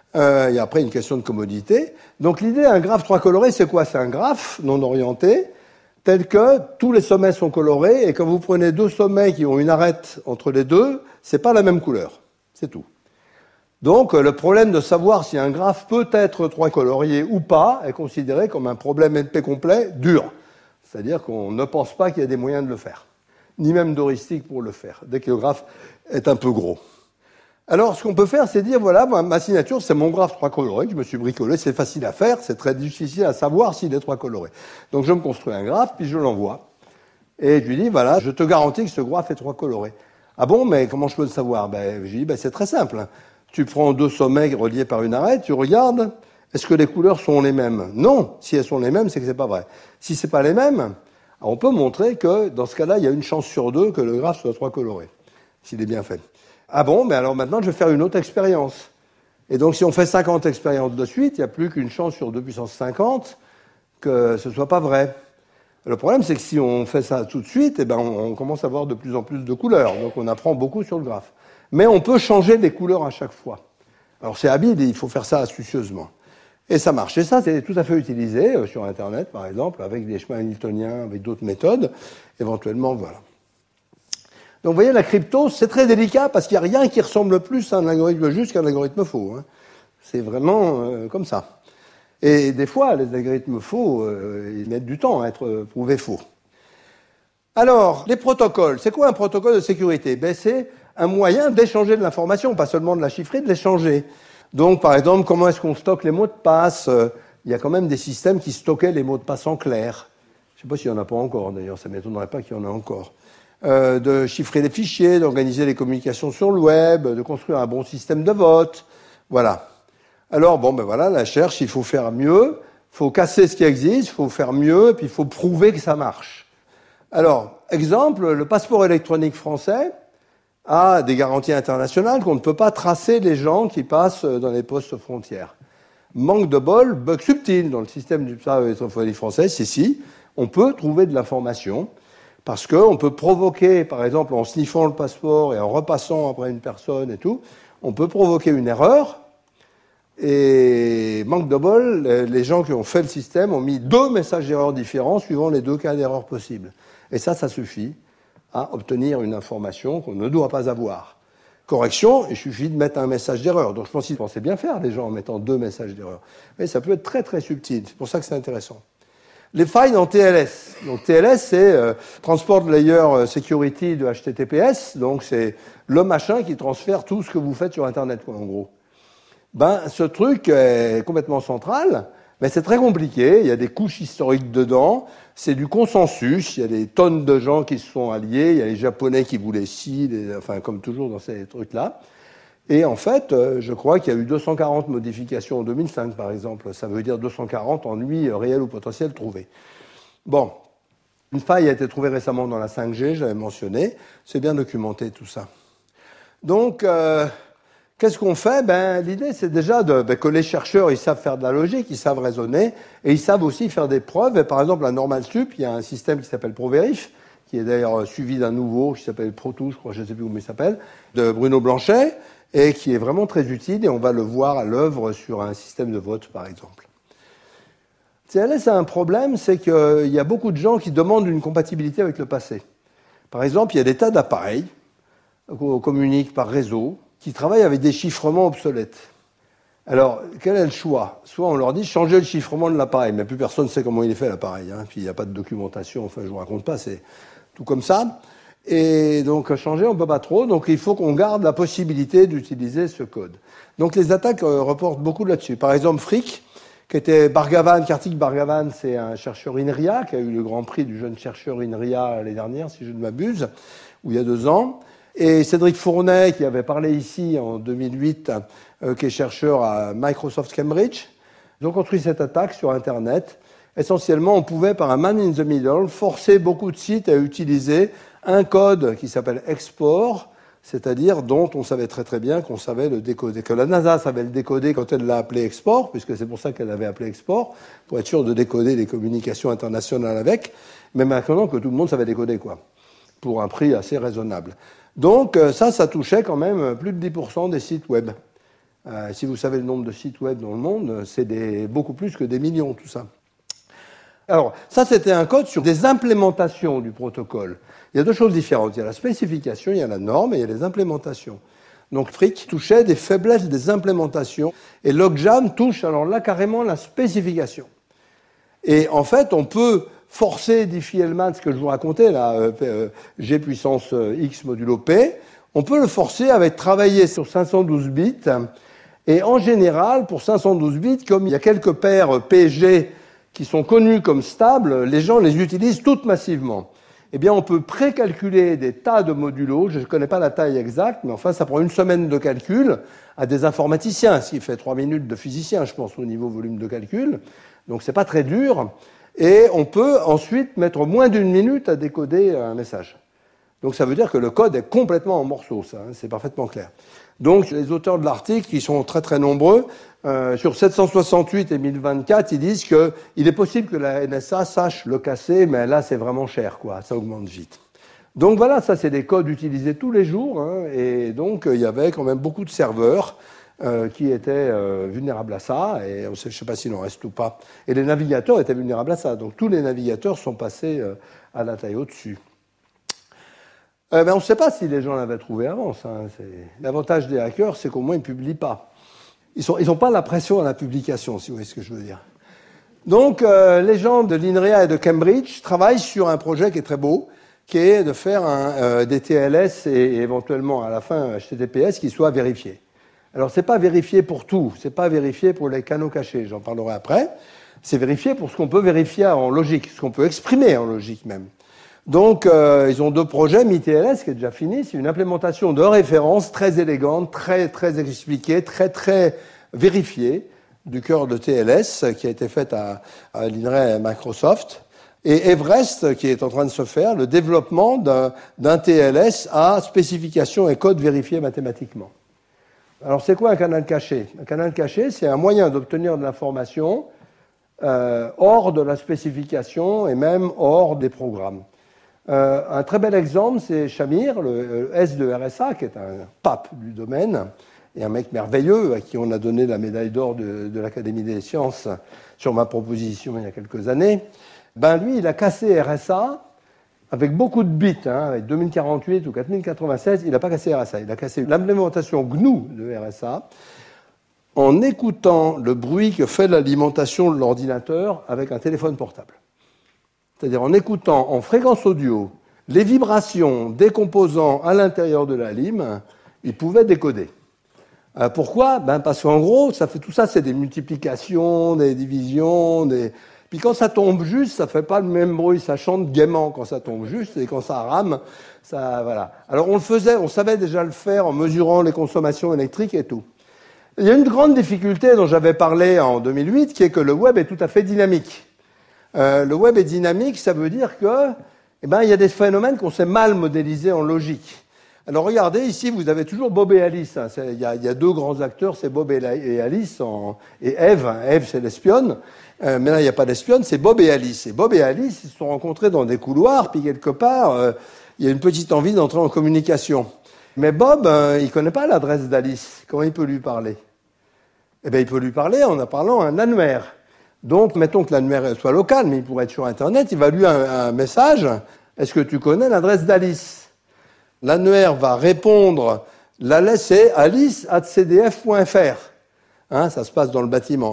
Il y a après une question de commodité. Donc, l'idée d'un graphe 3 coloré, c'est quoi ? C'est un graphe non orienté, tel que tous les sommets sont colorés, et quand vous prenez 2 sommets qui ont une arête entre les deux, c'est pas la même couleur. C'est tout. Donc, le problème de savoir si un graphe peut être 3 colorié ou pas est considéré comme un problème NP complet dur. C'est-à-dire qu'on ne pense pas qu'il y ait des moyens de le faire, ni même d'heuristique pour le faire, dès que le graphe est un peu gros. Alors, ce qu'on peut faire, c'est dire, voilà, ma signature, c'est mon graphe 3 coloré que je me suis bricolé, c'est facile à faire, c'est très difficile à savoir s'il est 3 coloré. Donc, je me construis un graphe, puis je l'envoie. Et je lui dis, voilà, je te garantis que ce graphe est 3 coloré. Ah bon, mais comment je peux le savoir ? Je lui dis, c'est très simple. Tu prends 2 sommets reliés par une arête, tu regardes, est-ce que les couleurs sont les mêmes ? Non, si elles sont les mêmes, c'est que c'est pas vrai. Si c'est pas les mêmes, on peut montrer que, dans ce cas-là, il y a une chance sur 2 que le graphe soit 3 coloré, s'il est bien fait. Ah bon, mais alors maintenant, je vais faire une autre expérience. Et donc, si on fait 50 expériences de suite, il n'y a plus qu'une chance sur 2 puissance 50 que ce soit pas vrai. Le problème, c'est que si on fait ça tout de suite, on commence à avoir de plus en plus de couleurs. Donc, on apprend beaucoup sur le graphe. Mais on peut changer les couleurs à chaque fois. Alors, c'est habile et il faut faire ça astucieusement. Et ça marche. Et ça, c'est tout à fait utilisé sur Internet, par exemple, avec des chemins hamiltoniens, avec d'autres méthodes. Éventuellement, voilà. Donc vous voyez, la crypto, c'est très délicat parce qu'il n'y a rien qui ressemble plus à un algorithme juste qu'un algorithme faux. Hein. C'est vraiment comme ça. Et des fois, les algorithmes faux, ils mettent du temps à être prouvés faux. Alors, les protocoles. C'est quoi un protocole de sécurité? Ben, c'est un moyen d'échanger de l'information, pas seulement de la chiffrer, de l'échanger. Donc, par exemple, comment est-ce qu'on stocke les mots de passe? Il y a quand même des systèmes qui stockaient les mots de passe en clair. Je ne sais pas s'il n'y en a pas encore, d'ailleurs, ça ne m'étonnerait pas qu'il y en ait encore. De chiffrer les fichiers, d'organiser les communications sur le web, de construire un bon système de vote. Voilà. Alors, bon, ben voilà, la recherche, il faut faire mieux, il faut casser ce qui existe, il faut faire mieux, et puis il faut prouver que ça marche. Alors, exemple, le passeport électronique français a des garanties internationales qu'on ne peut pas tracer les gens qui passent dans les postes frontières. Manque de bol, bug subtil dans le système du passeport électronique français, c'est si on peut trouver de l'information, parce qu'on peut provoquer, par exemple, en sniffant le passeport et en repassant après une personne et tout, on peut provoquer une erreur. Et manque de bol, les gens qui ont fait le système ont mis 2 messages d'erreur différents suivant les 2 cas d'erreur possibles. Et ça suffit à obtenir une information qu'on ne doit pas avoir. Correction, il suffit de mettre un message d'erreur. Donc je pense qu'ils pensaient bien faire, les gens, en mettant 2 messages d'erreur. Mais ça peut être très très subtil, c'est pour ça que c'est intéressant. Les failles en TLS. Donc TLS, c'est Transport Layer Security de HTTPS. Donc c'est le machin qui transfère tout ce que vous faites sur Internet, quoi, en gros. Ben, ce truc est complètement central, mais c'est très compliqué. Il y a des couches historiques dedans. C'est du consensus. Il y a des tonnes de gens qui se sont alliés. Il y a les Japonais qui voulaient ci, enfin, comme toujours dans ces trucs-là. Et en fait, je crois qu'il y a eu 240 modifications en 2005, par exemple. Ça veut dire 240 ennuis réels ou potentiels trouvés. Bon. Une faille a été trouvée récemment dans la 5G, je l'avais mentionné. C'est bien documenté, tout ça. Donc, qu'est-ce qu'on fait? Ben, l'idée, c'est déjà que les chercheurs, ils savent faire de la logique, ils savent raisonner, et ils savent aussi faire des preuves. Et par exemple, à Normal Sup, il y a un système qui s'appelle ProVerif, qui est d'ailleurs suivi d'un nouveau, qui s'appelle ProToo, je crois, je ne sais plus comment il s'appelle, de Bruno Blanchet, et qui est vraiment très utile, et on va le voir à l'œuvre sur un système de vote, par exemple. TLS a un problème, c'est qu'il y a beaucoup de gens qui demandent une compatibilité avec le passé. Par exemple, il y a des tas d'appareils qu'on communique par réseau, qui travaillent avec des chiffrements obsolètes. Alors, quel est le choix? Soit on leur dit changer le chiffrement de l'appareil, mais plus personne ne sait comment il est fait l'appareil, hein. Puis il n'y a pas de documentation, enfin je ne vous raconte pas, c'est tout comme ça. Et donc changer, on ne peut pas trop, donc il faut qu'on garde la possibilité d'utiliser ce code. Donc les attaques reportent beaucoup là-dessus. Par exemple, Frick, qui était Bhargavan, Karthik Bhargavan, c'est un chercheur INRIA, qui a eu le grand prix du jeune chercheur INRIA l'année dernière, si je ne m'abuse, ou il y a 2 ans. Et Cédric Fournet, qui avait parlé ici en 2008, qui est chercheur à Microsoft Cambridge, ils ont construit cette attaque sur Internet. Essentiellement, on pouvait, par un man in the middle, forcer beaucoup de sites à utiliser un code qui s'appelle export, c'est-à-dire dont on savait très très bien qu'on savait le décoder, que la NASA savait le décoder quand elle l'a appelé export, puisque c'est pour ça qu'elle l'avait appelé export, pour être sûr de décoder les communications internationales avec, mais maintenant que tout le monde savait décoder, quoi, pour un prix assez raisonnable. Donc ça touchait quand même plus de 10% des sites web. Si vous savez le nombre de sites web dans le monde, c'est beaucoup plus que des millions, tout ça. Alors, ça, c'était un code sur des implémentations du protocole. Il y a 2 choses différentes. Il y a la spécification, il y a la norme et il y a les implémentations. Donc, Frick touchait des faiblesses des implémentations et Logjam touche alors là carrément la spécification. Et en fait, on peut forcer Diffie-Hellman, ce que je vous racontais, là, G puissance X modulo P, on peut le forcer avec travailler sur 512 bits. Et en général, pour 512 bits, comme il y a quelques paires PG qui sont connues comme stables, les gens les utilisent toutes massivement. Eh bien, on peut précalculer des tas de modulos, je ne connais pas la taille exacte, mais enfin, ça prend 1 semaine de calcul à des informaticiens, ce qui fait 3 minutes de physiciens, je pense, au niveau volume de calcul. Donc, c'est pas très dur. Et on peut ensuite mettre moins d'1 minute à décoder un message. Donc, ça veut dire que le code est complètement en morceaux, ça, hein, c'est parfaitement clair. Donc, les auteurs de l'article, qui sont très très nombreux, sur 768 et 1024, ils disent qu'il est possible que la NSA sache le casser, mais là, c'est vraiment cher, quoi, ça augmente vite. Donc voilà, ça, c'est des codes utilisés tous les jours, hein, et donc il y avait quand même beaucoup de serveurs qui étaient vulnérables à ça, et je ne sais pas s'il en reste ou pas. Et les navigateurs étaient vulnérables à ça, donc tous les navigateurs sont passés à la taille au-dessus. Mais on ne sait pas si les gens l'avaient trouvé avant. Ça, hein. L'avantage des hackers, c'est qu'au moins ils ne publient pas. Ils n'ont pas la pression à la publication, si vous voyez ce que je veux dire. Donc, les gens de l'INRIA et de Cambridge travaillent sur un projet qui est très beau, qui est de faire des TLS et éventuellement à la fin HTTPS qui soient vérifiés. Alors, ce n'est pas vérifié pour tout, ce n'est pas vérifié pour les canaux cachés, j'en parlerai après. C'est vérifié pour ce qu'on peut vérifier en logique, ce qu'on peut exprimer en logique même. Donc, ils ont deux projets, MITLS, qui est déjà fini, c'est une implémentation de référence très élégante, très, très expliquée, très, très vérifiée du cœur de TLS, qui a été faite à l'INRAE et à Microsoft. Et Everest, qui est en train de se faire, le développement d'un TLS à spécification et code vérifié mathématiquement. Alors, c'est quoi un canal caché? Un canal caché, c'est un moyen d'obtenir de l'information hors de la spécification et même hors des programmes. Un très bel exemple, c'est Shamir, le S de RSA, qui est un pape du domaine, et un mec merveilleux à qui on a donné la médaille d'or de l'Académie des sciences sur ma proposition il y a quelques années. Ben lui, il a cassé RSA avec beaucoup de bits, avec 2048 ou 4096, il n'a pas cassé RSA, il a cassé l'implémentation GNU de RSA en écoutant le bruit que fait l'alimentation de l'ordinateur avec un téléphone portable. C'est-à-dire en écoutant en fréquence audio les vibrations des composants à l'intérieur de la lime, il pouvait décoder. Pourquoi? Parce qu'en gros, tout ça, c'est des multiplications, des divisions, Puis quand ça tombe juste, ça fait pas le même bruit, ça chante gaiement quand ça tombe juste, et quand ça rame, ça, voilà. Alors on savait déjà le faire en mesurant les consommations électriques et tout. Il y a une grande difficulté dont j'avais parlé en 2008, qui est que le web est tout à fait dynamique. Le web est dynamique, ça veut dire que, il y a des phénomènes qu'on sait mal modéliser en logique. Alors regardez, ici, vous avez toujours Bob et Alice. Il y a deux grands acteurs, c'est Bob et Alice, et Eve. Eve, c'est l'espionne. Mais là, il n'y a pas d'espionne, c'est Bob et Alice. Et Bob et Alice, ils se sont rencontrés dans des couloirs, puis quelque part, il y a une petite envie d'entrer en communication. Mais Bob, il ne connaît pas l'adresse d'Alice. Comment il peut lui parler? Eh bien, il peut lui parler en parlant à un annuaire. Donc, mettons que l'annuaire soit local, mais il pourrait être sur Internet, il va lui un message. Est-ce que tu connais l'adresse d'Alice? L'annuaire va répondre, l'adresse c'est alice@cdf.fr. Ça se passe dans le bâtiment,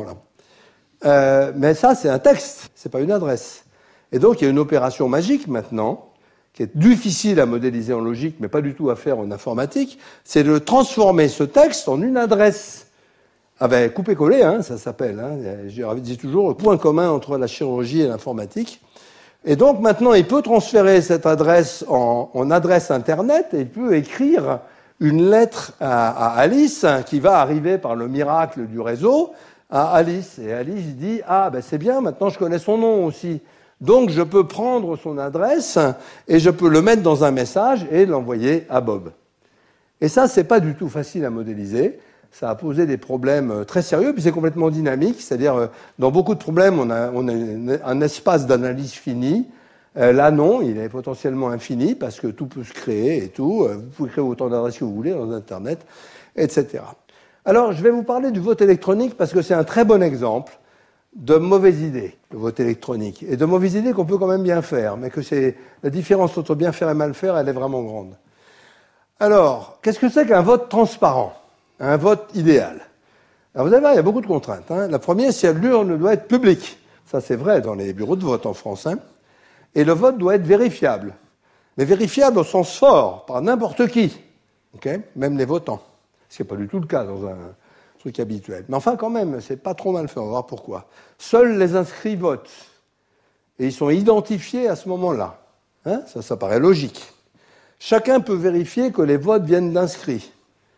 là. Mais ça, c'est un texte, c'est pas une adresse. Et donc, il y a une opération magique maintenant, qui est difficile à modéliser en logique, mais pas du tout à faire en informatique, c'est de transformer ce texte en une adresse. Avec coupé-collé, ça s'appelle. Je dis toujours le point commun entre la chirurgie et l'informatique. Et donc maintenant, il peut transférer cette adresse en adresse Internet et il peut écrire une lettre à Alice qui va arriver par le miracle du réseau à Alice. Et Alice dit « Ah, c'est bien, maintenant je connais son nom aussi. Donc je peux prendre son adresse et je peux le mettre dans un message et l'envoyer à Bob. » Et ça, c'est pas du tout facile à modéliser. Ça a posé des problèmes très sérieux, puis c'est complètement dynamique, c'est-à-dire dans beaucoup de problèmes, on a un espace d'analyse fini. Là, non, il est potentiellement infini, parce que tout peut se créer et tout. Vous pouvez créer autant d'adresses que vous voulez dans Internet, etc. Alors, je vais vous parler du vote électronique, parce que c'est un très bon exemple de mauvaise idée, le vote électronique, et de mauvaise idée qu'on peut quand même bien faire, mais que la différence entre bien faire et mal faire, elle est vraiment grande. Alors, qu'est-ce que c'est qu'un vote transparent? Un vote idéal. Alors vous allez voir, il y a beaucoup de contraintes. La première, c'est que l'urne doit être publique. Ça, c'est vrai dans les bureaux de vote en France. Et le vote doit être vérifiable. Mais vérifiable au sens fort, par n'importe qui. Même les votants. Ce qui n'est pas du tout le cas dans un truc habituel. Mais enfin, quand même, c'est pas trop mal fait. On va voir pourquoi. Seuls les inscrits votent. Et ils sont identifiés à ce moment-là. Ça paraît logique. Chacun peut vérifier que les votes viennent d'inscrits.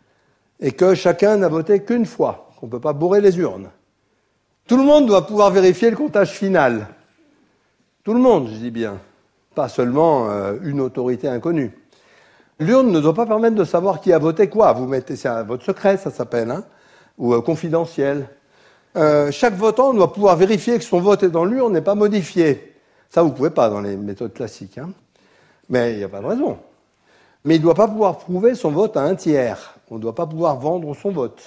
Et que chacun n'a voté qu'une fois, qu'on ne peut pas bourrer les urnes. Tout le monde doit pouvoir vérifier le comptage final. Tout le monde, je dis bien. Pas seulement une autorité inconnue. L'urne ne doit pas permettre de savoir qui a voté quoi. Vous mettez, c'est un vote secret, ça s'appelle, ou confidentiel. Chaque votant doit pouvoir vérifier que son vote est dans l'urne n'est pas modifié. Ça, vous ne pouvez pas dans les méthodes classiques. Mais il n'y a pas de raison. Mais il ne doit pas pouvoir prouver son vote à un tiers. On ne doit pas pouvoir vendre son vote.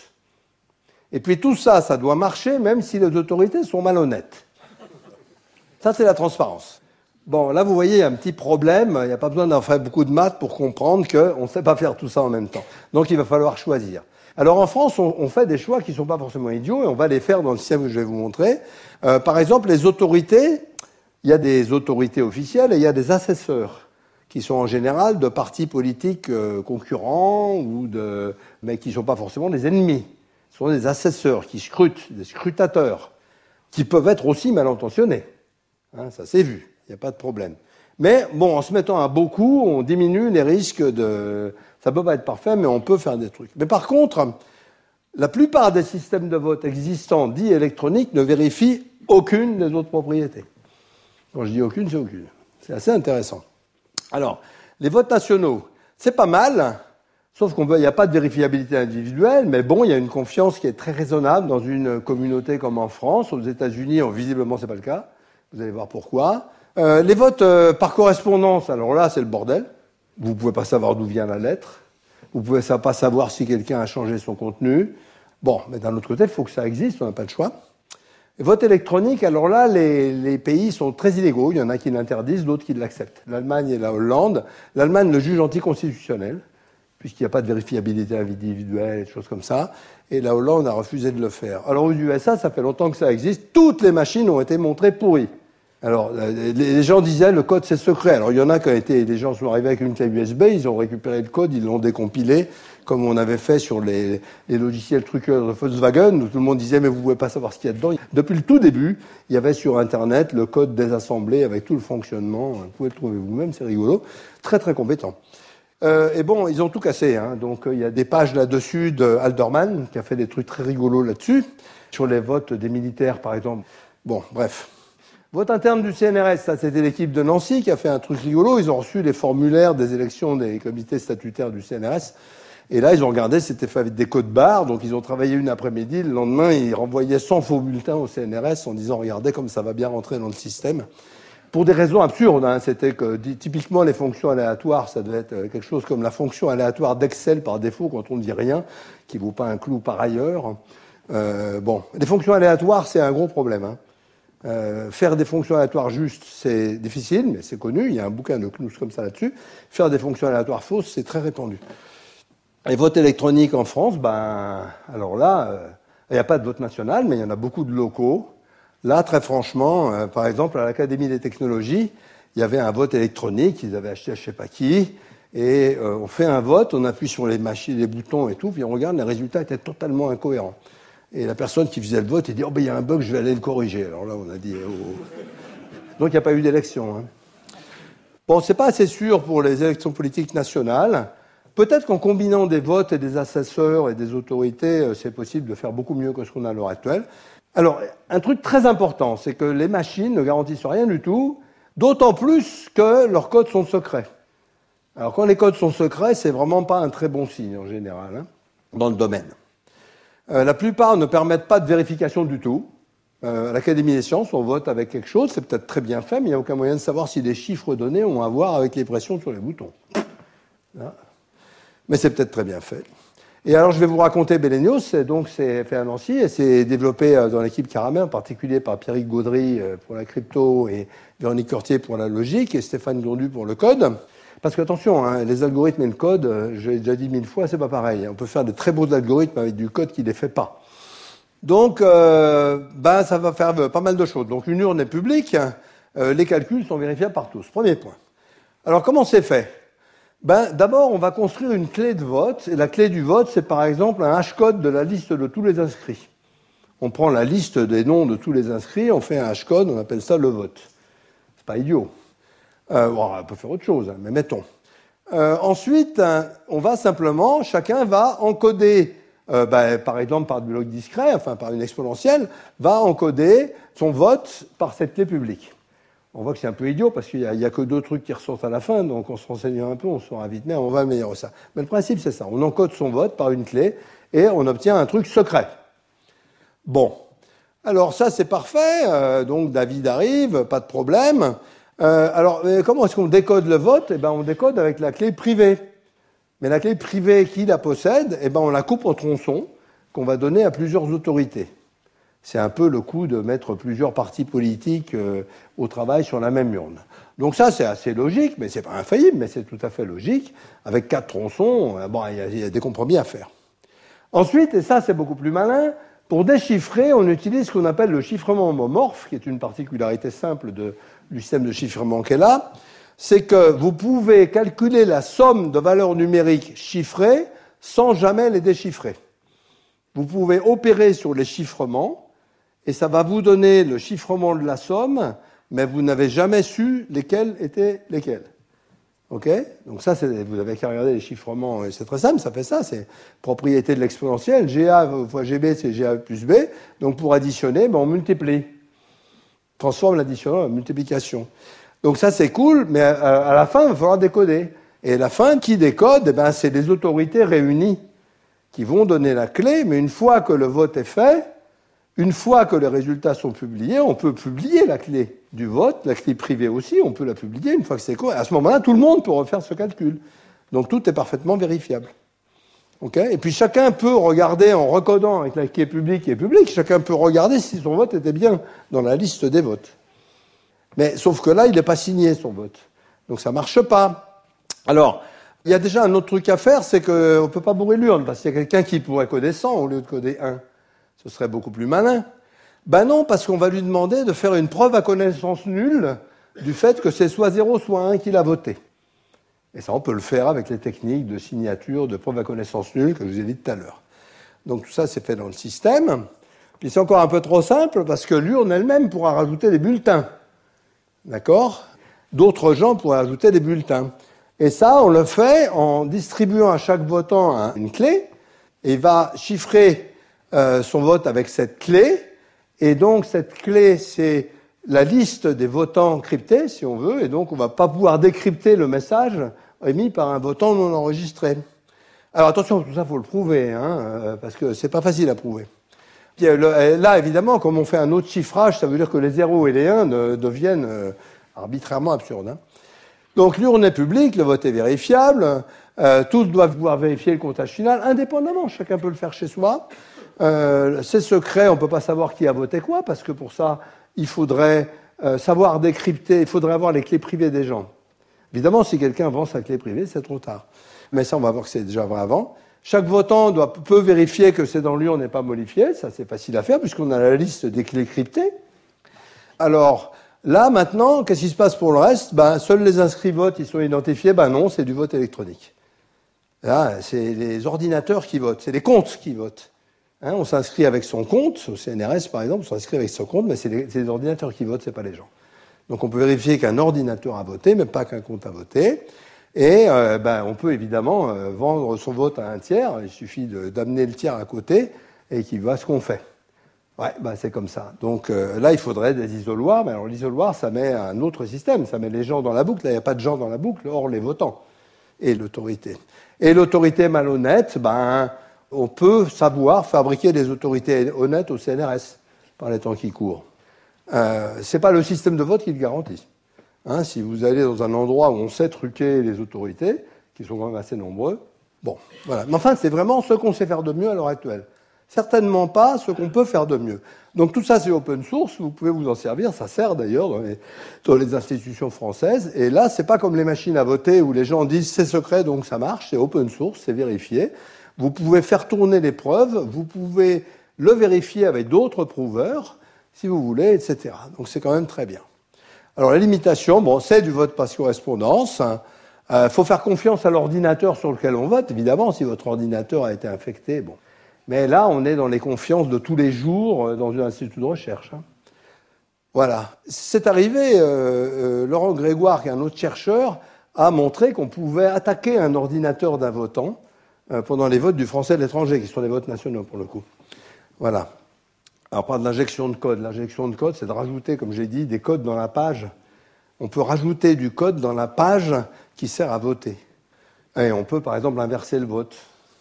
Et puis tout ça, ça doit marcher même si les autorités sont malhonnêtes. Ça, c'est la transparence. Bon, là, vous voyez, il y a un petit problème. Il n'y a pas besoin d'en faire beaucoup de maths pour comprendre qu'on ne sait pas faire tout ça en même temps. Donc, il va falloir choisir. Alors, en France, on fait des choix qui ne sont pas forcément idiots et on va les faire dans le système que je vais vous montrer. Par exemple, les autorités, il y a des autorités officielles et il y a des assesseurs qui sont en général de partis politiques concurrents mais qui ne sont pas forcément des ennemis. Ce sont des assesseurs qui scrutent, des scrutateurs, qui peuvent être aussi mal intentionnés. Hein, ça s'est vu, il n'y a pas de problème. Mais bon, en se mettant à beaucoup, on diminue les risques de... Ça ne peut pas être parfait, mais on peut faire des trucs. Mais par contre, la plupart des systèmes de vote existants, dits électroniques, ne vérifient aucune des autres propriétés. Quand je dis aucune, c'est aucune. C'est assez intéressant. Alors, les votes nationaux, c'est pas mal, sauf qu'il n'y a pas de vérifiabilité individuelle, mais bon, il y a une confiance qui est très raisonnable dans une communauté comme en France. Aux États-Unis, visiblement, c'est pas le cas. Vous allez voir pourquoi. Les votes par correspondance, alors là, c'est le bordel. Vous ne pouvez pas savoir d'où vient la lettre. Vous ne pouvez pas savoir si quelqu'un a changé son contenu. Bon, mais d'un autre côté, il faut que ça existe, on n'a pas le choix. Et vote électronique, alors là, les pays sont très illégaux. Il y en a qui l'interdisent, d'autres qui l'acceptent. L'Allemagne et la Hollande. L'Allemagne le juge anticonstitutionnel, puisqu'il n'y a pas de vérifiabilité individuelle, des choses comme ça. Et la Hollande a refusé de le faire. Alors aux USA, ça fait longtemps que ça existe. Toutes les machines ont été montrées pourries. Alors, les gens disaient le code c'est secret. Alors il y en a qui ont été, les gens sont arrivés avec une clé USB, ils ont récupéré le code, ils l'ont décompilé, comme on avait fait sur les logiciels truqueurs de Volkswagen, où tout le monde disait mais vous pouvez pas savoir ce qu'il y a dedans. Depuis le tout début, il y avait sur Internet le code désassemblé avec tout le fonctionnement. Vous pouvez le trouver vous-même, c'est rigolo. Très très compétent. Et bon, ils ont tout cassé. Hein. Donc il y a des pages là-dessus de Alderman qui a fait des trucs très rigolos là-dessus, sur les votes des militaires par exemple. Bon, bref. Vote interne du CNRS, ça c'était l'équipe de Nancy qui a fait un truc rigolo. Ils ont reçu les formulaires des élections des comités statutaires du CNRS. Et là, ils ont regardé, c'était fait avec des codes barres. Donc ils ont travaillé une après-midi. Le lendemain, ils renvoyaient 100 faux bulletins au CNRS en disant, regardez comme ça va bien rentrer dans le système. Pour des raisons absurdes. Hein. C'était que typiquement les fonctions aléatoires, ça devait être quelque chose comme la fonction aléatoire d'Excel par défaut quand on ne dit rien, qui ne vaut pas un clou par ailleurs. Bon, les fonctions aléatoires, c'est un gros problème. Hein. Faire des fonctions aléatoires justes, c'est difficile, mais c'est connu. Il y a un bouquin de Knous comme ça là-dessus. Faire des fonctions aléatoires fausses, c'est très répandu. Et vote électronique en France, alors là, il n'y a pas de vote national, mais il y en a beaucoup de locaux. Là, très franchement, par exemple, à l'Académie des technologies, il y avait un vote électronique, ils avaient acheté je ne sais pas qui, et on fait un vote, on appuie sur les machines, les boutons et tout, puis on regarde, les résultats étaient totalement incohérents. Et la personne qui faisait le vote, elle dit « Oh, il y a un bug, je vais aller le corriger. » Alors là, on a dit oh. Donc, il n'y a pas eu d'élection. Hein. Bon, c'est pas assez sûr pour les élections politiques nationales. Peut-être qu'en combinant des votes et des assesseurs et des autorités, c'est possible de faire beaucoup mieux que ce qu'on a à l'heure actuelle. Alors, un truc très important, c'est que les machines ne garantissent rien du tout, d'autant plus que leurs codes sont secrets. Alors, quand les codes sont secrets, c'est vraiment pas un très bon signe, en général, hein, dans le domaine. La plupart ne permettent pas de vérification du tout. À l'Académie des sciences, on vote avec quelque chose, c'est peut-être très bien fait, mais il n'y a aucun moyen de savoir si les chiffres donnés ont à voir avec les pressions sur les boutons. Là. Mais c'est peut-être très bien fait. Et alors, je vais vous raconter Belenios, c'est fait à Nancy, et c'est développé dans l'équipe Caramel, en particulier par Pierrick Gaudry pour la crypto et Véronique Cortier pour la logique, et Stéphane Gondu pour le code. Parce que attention, hein, les algorithmes et le code, j'ai déjà dit 1000 fois, c'est pas pareil. On peut faire de très beaux algorithmes avec du code qui les fait pas. Donc, ça va faire pas mal de choses. Donc, une urne est publique, les calculs sont vérifiables par tous. Premier point. Alors, comment c'est fait ? D'abord, on va construire une clé de vote, et la clé du vote, c'est par exemple un hashcode de la liste de tous les inscrits. On prend la liste des noms de tous les inscrits, on fait un hashcode, on appelle ça le vote. C'est pas idiot. On peut faire autre chose, mais mettons. Ensuite, on va simplement, chacun va encoder, par exemple par du log discret, enfin par une exponentielle, va encoder son vote par cette clé publique. On voit que c'est un peu idiot parce qu'il n'y a que 2 trucs qui ressortent à la fin, donc en se renseignant un peu, on saura vite, mais on va améliorer ça. Mais le principe, c'est ça. On encode son vote par une clé et on obtient un truc secret. Bon. Alors ça, c'est parfait. Donc David arrive, pas de problème. Alors, comment est-ce qu'on décode le vote ? On décode avec la clé privée. Mais la clé privée, qui la possède ? On la coupe en tronçons qu'on va donner à plusieurs autorités. C'est un peu le coup de mettre plusieurs partis politiques au travail sur la même urne. Donc ça, c'est assez logique, mais c'est pas infaillible, mais c'est tout à fait logique. Avec 4 tronçons, il y a des compromis à faire. Ensuite, et ça c'est beaucoup plus malin, pour déchiffrer, on utilise ce qu'on appelle le chiffrement homomorphe, qui est une particularité simple du système de chiffrement qu'elle a. C'est que vous pouvez calculer la somme de valeurs numériques chiffrées sans jamais les déchiffrer. Vous pouvez opérer sur les chiffrements, et ça va vous donner le chiffrement de la somme, mais vous n'avez jamais su lesquels étaient lesquels. OK ? Donc ça, vous avez qu'à regarder les chiffrements, et c'est très simple, ça fait ça, c'est propriété de l'exponentielle, GA fois GB, c'est GA plus B, donc pour additionner, on multiplie. Transforme l'addition en multiplication. Donc ça, c'est cool, mais à la fin, il va falloir décoder. Et la fin, qui décode, c'est les autorités réunies qui vont donner la clé, mais une fois que le vote est fait, une fois que les résultats sont publiés, on peut publier la clé du vote, la clé privée aussi, on peut la publier une fois que c'est quoi. À ce moment-là, tout le monde peut refaire ce calcul. Donc tout est parfaitement vérifiable. Okay ? Et puis chacun peut regarder, en recodant avec la clé publique et publique, chacun peut regarder si son vote était bien dans la liste des votes. Mais sauf que là, il n'est pas signé son vote. Donc ça ne marche pas. Alors, il y a déjà un autre truc à faire, c'est qu'on ne peut pas bourrer l'urne, parce qu'il y a quelqu'un qui pourrait coder 100 au lieu de coder 1. Ce serait beaucoup plus malin. Ben non, parce qu'on va lui demander de faire une preuve à connaissance nulle du fait que c'est soit 0, soit 1 qu'il a voté. Et ça, on peut le faire avec les techniques de signature, de preuve à connaissance nulle que je vous ai dit tout à l'heure. Donc tout ça, c'est fait dans le système. Puis c'est encore un peu trop simple, parce que l'urne elle-même pourra rajouter des bulletins. D'accord ? D'autres gens pourraient ajouter des bulletins. Et ça, on le fait en distribuant à chaque votant une clé, et il va chiffrer son vote avec cette clé, et donc cette clé, c'est la liste des votants cryptés, si on veut, et donc on ne va pas pouvoir décrypter le message émis par un votant non enregistré. Alors attention, tout ça, il faut le prouver, parce que c'est pas facile à prouver. Puis, là, évidemment, comme on fait un autre chiffrage, ça veut dire que les 0 et les 1 deviennent arbitrairement absurdes. Donc l'urne est publique, le vote est vérifiable, tous doivent pouvoir vérifier le comptage final, indépendamment, chacun peut le faire chez soi. C'est secret, on ne peut pas savoir qui a voté quoi, parce que pour ça, il faudrait savoir décrypter, il faudrait avoir les clés privées des gens. Évidemment, si quelqu'un vend sa clé privée, c'est trop tard. Mais ça, on va voir que c'est déjà vrai avant. Chaque votant peut vérifier que c'est dans l'urne n'est pas modifié, ça c'est facile à faire, puisqu'on a la liste des clés cryptées. Alors, là, maintenant, qu'est-ce qui se passe pour le reste ? Seuls les inscrits votent, ils sont identifiés. Non, c'est du vote électronique. Là, c'est les ordinateurs qui votent, c'est les comptes qui votent. On s'inscrit avec son compte, au CNRS par exemple, on s'inscrit avec son compte, mais c'est les ordinateurs qui votent, c'est pas les gens. Donc on peut vérifier qu'un ordinateur a voté, mais pas qu'un compte a voté. Et on peut évidemment vendre son vote à un tiers, il suffit d'amener le tiers à côté et qu'il voit ce qu'on fait. Ouais, c'est comme ça. Donc là, il faudrait des isoloirs, mais alors l'isoloir, ça met un autre système, ça met les gens dans la boucle. Là, il n'y a pas de gens dans la boucle, hors les votants et l'autorité. Et l'autorité malhonnête, on peut savoir fabriquer des autorités honnêtes au CNRS par les temps qui courent. C'est pas le système de vote qui le garantit. Si vous allez dans un endroit où on sait truquer les autorités, qui sont quand même assez nombreux, voilà. Mais enfin, c'est vraiment ce qu'on sait faire de mieux à l'heure actuelle. Certainement pas ce qu'on peut faire de mieux. Donc tout ça, c'est open source, vous pouvez vous en servir, ça sert d'ailleurs dans les institutions françaises. Et là, c'est pas comme les machines à voter où les gens disent c'est secret, donc ça marche, c'est open source, c'est vérifié. Vous pouvez faire tourner les preuves, vous pouvez le vérifier avec d'autres prouveurs, si vous voulez, etc. Donc c'est quand même très bien. Alors la limitation, c'est du vote par correspondance. Faut faire confiance à l'ordinateur sur lequel on vote, évidemment, si votre ordinateur a été infecté, Mais là, on est dans les confiances de tous les jours dans un institut de recherche. Voilà. C'est arrivé, Laurent Grégoire, qui est un autre chercheur, a montré qu'on pouvait attaquer un ordinateur d'un votant pendant les votes du français de l'étranger, qui sont des votes nationaux pour le coup. Voilà. Alors, pas de l'injection de code. L'injection de code, c'est de rajouter, comme j'ai dit, des codes dans la page. On peut rajouter du code dans la page qui sert à voter. Et on peut, par exemple, inverser le vote.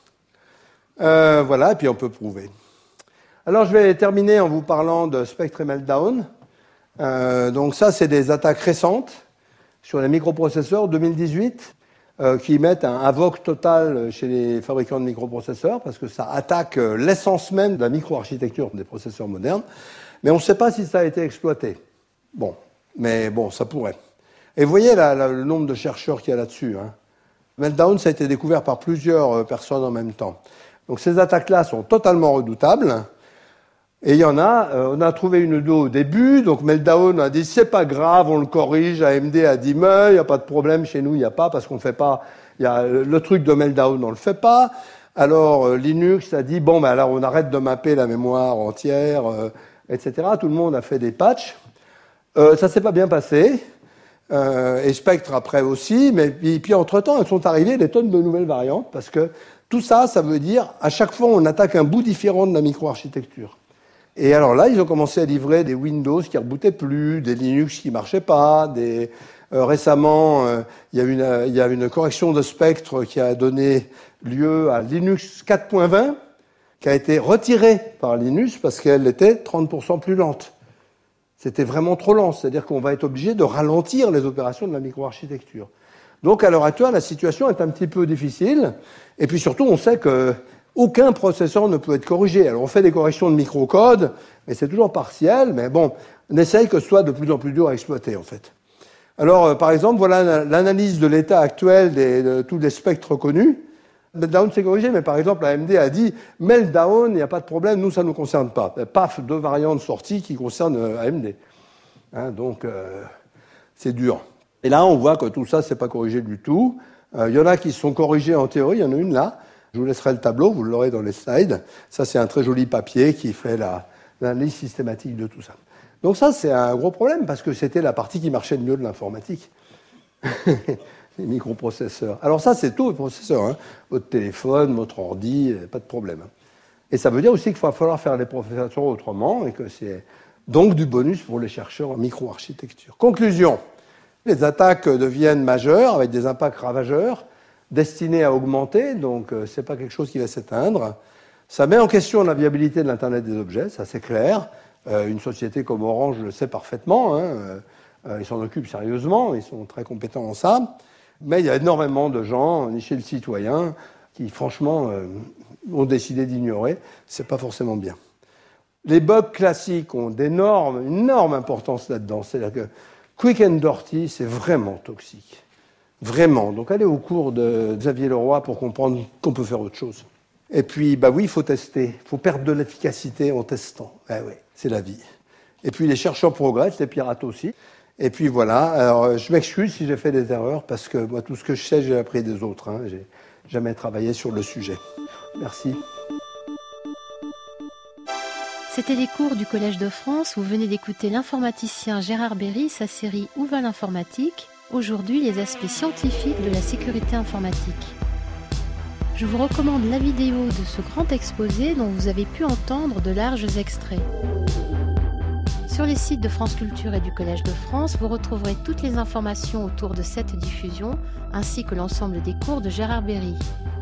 Voilà, et puis on peut prouver. Alors, je vais terminer en vous parlant de Spectre et Meltdown. Donc ça, c'est des attaques récentes sur les microprocesseurs 2018. qui mettent un avoc total chez les fabricants de microprocesseurs, parce que ça attaque l'essence même de la microarchitecture des processeurs modernes. Mais on ne sait pas si ça a été exploité. Bon, mais bon, ça pourrait. Et vous voyez le nombre de chercheurs qu'il y a là-dessus. Meltdown, ça a été découvert par plusieurs personnes en même temps. Donc ces attaques-là sont totalement redoutables. Et il y en a, on a trouvé une d'eau au début, donc Meltdown a dit c'est pas grave, on le corrige, AMD a dit mais il n'y a pas de problème, chez nous il n'y a pas, parce qu'on fait pas, il y a le truc de Meltdown, on le fait pas. Alors Linux a dit bon ben alors on arrête de mapper la mémoire entière, etc. Tout le monde a fait des patchs. Ça s'est pas bien passé. Et Spectre après aussi, mais puis entre-temps, elles sont arrivées des tonnes de nouvelles variantes, parce que tout ça, ça veut dire, à chaque fois, on attaque un bout différent de la microarchitecture. Et alors là, ils ont commencé à livrer des Windows qui ne rebootaient plus, des Linux qui ne marchaient pas, récemment, il y a une correction de Spectre qui a donné lieu à Linux 4.20, qui a été retirée par Linux parce qu'elle était 30% plus lente. C'était vraiment trop lent, c'est-à-dire qu'on va être obligé de ralentir les opérations de la microarchitecture. Donc à l'heure actuelle, la situation est un petit peu difficile, et puis surtout on sait qu'aucun processeur ne peut être corrigé. Alors on fait des corrections de microcode, mais c'est toujours partiel, mais bon, on essaye que ce soit de plus en plus dur à exploiter en fait. Alors par exemple, voilà l'analyse de l'état actuel de tous les spectres connus. Meltdown s'est corrigé, mais par exemple, AMD a dit « Meltdown, il n'y a pas de problème, nous, ça ne nous concerne pas ». Paf, 2 variantes sorties qui concernent AMD. Donc, c'est dur. Et là, on voit que tout ça, c'est pas corrigé du tout. Il y en a qui sont corrigés en théorie, il y en a une là. Je vous laisserai le tableau, vous l'aurez dans les slides. Ça, c'est un très joli papier qui fait l'analyse systématique de tout ça. Donc ça, c'est un gros problème, parce que c'était la partie qui marchait le mieux de l'informatique. Les microprocesseurs. Alors ça, c'est tout les processeurs. Votre téléphone, votre ordi, pas de problème. Et ça veut dire aussi qu'il va falloir faire les processeurs autrement, et que c'est donc du bonus pour les chercheurs en microarchitecture. Conclusion. Les attaques deviennent majeures, avec des impacts ravageurs, destinés à augmenter, donc c'est pas quelque chose qui va s'éteindre. Ça met en question la viabilité de l'Internet des objets, ça c'est clair. Une société comme Orange le sait parfaitement, ils s'en occupent sérieusement, ils sont très compétents en ça. Mais il y a énormément de gens, chez le citoyen, qui franchement ont décidé d'ignorer. C'est pas forcément bien. Les bugs classiques ont une énorme importance là-dedans. C'est-à-dire que quick and dirty, c'est vraiment toxique. Vraiment. Donc allez au cours de Xavier Leroy pour comprendre qu'on peut faire autre chose. Et puis, bah oui, il faut tester. Il faut perdre de l'efficacité en testant. Oui, c'est la vie. Et puis les chercheurs progressent, les pirates aussi. Et puis voilà, alors je m'excuse si j'ai fait des erreurs, parce que moi, tout ce que je sais, j'ai appris des autres. J'ai jamais travaillé sur le sujet. Merci. C'était les cours du Collège de France. Vous venez d'écouter l'informaticien Gérard Berry, sa série Où va l'informatique ? Aujourd'hui, les aspects scientifiques de la sécurité informatique. Je vous recommande la vidéo de ce grand exposé dont vous avez pu entendre de larges extraits. Sur les sites de France Culture et du Collège de France, vous retrouverez toutes les informations autour de cette diffusion, ainsi que l'ensemble des cours de Gérard Berry.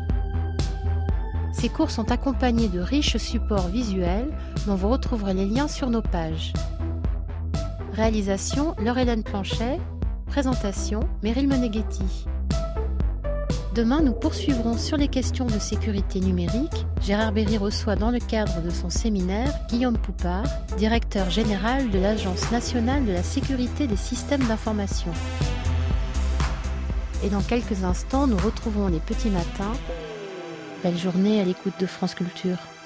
Ces cours sont accompagnés de riches supports visuels dont vous retrouverez les liens sur nos pages. Réalisation, Laure-Hélène Planchet. Présentation, Meryl Moneghetti. Demain, nous poursuivrons sur les questions de sécurité numérique. Gérard Berry reçoit dans le cadre de son séminaire Guillaume Poupard, directeur général de l'Agence nationale de la sécurité des systèmes d'information. Et dans quelques instants, nous retrouverons les petits matins. Belle journée à l'écoute de France Culture.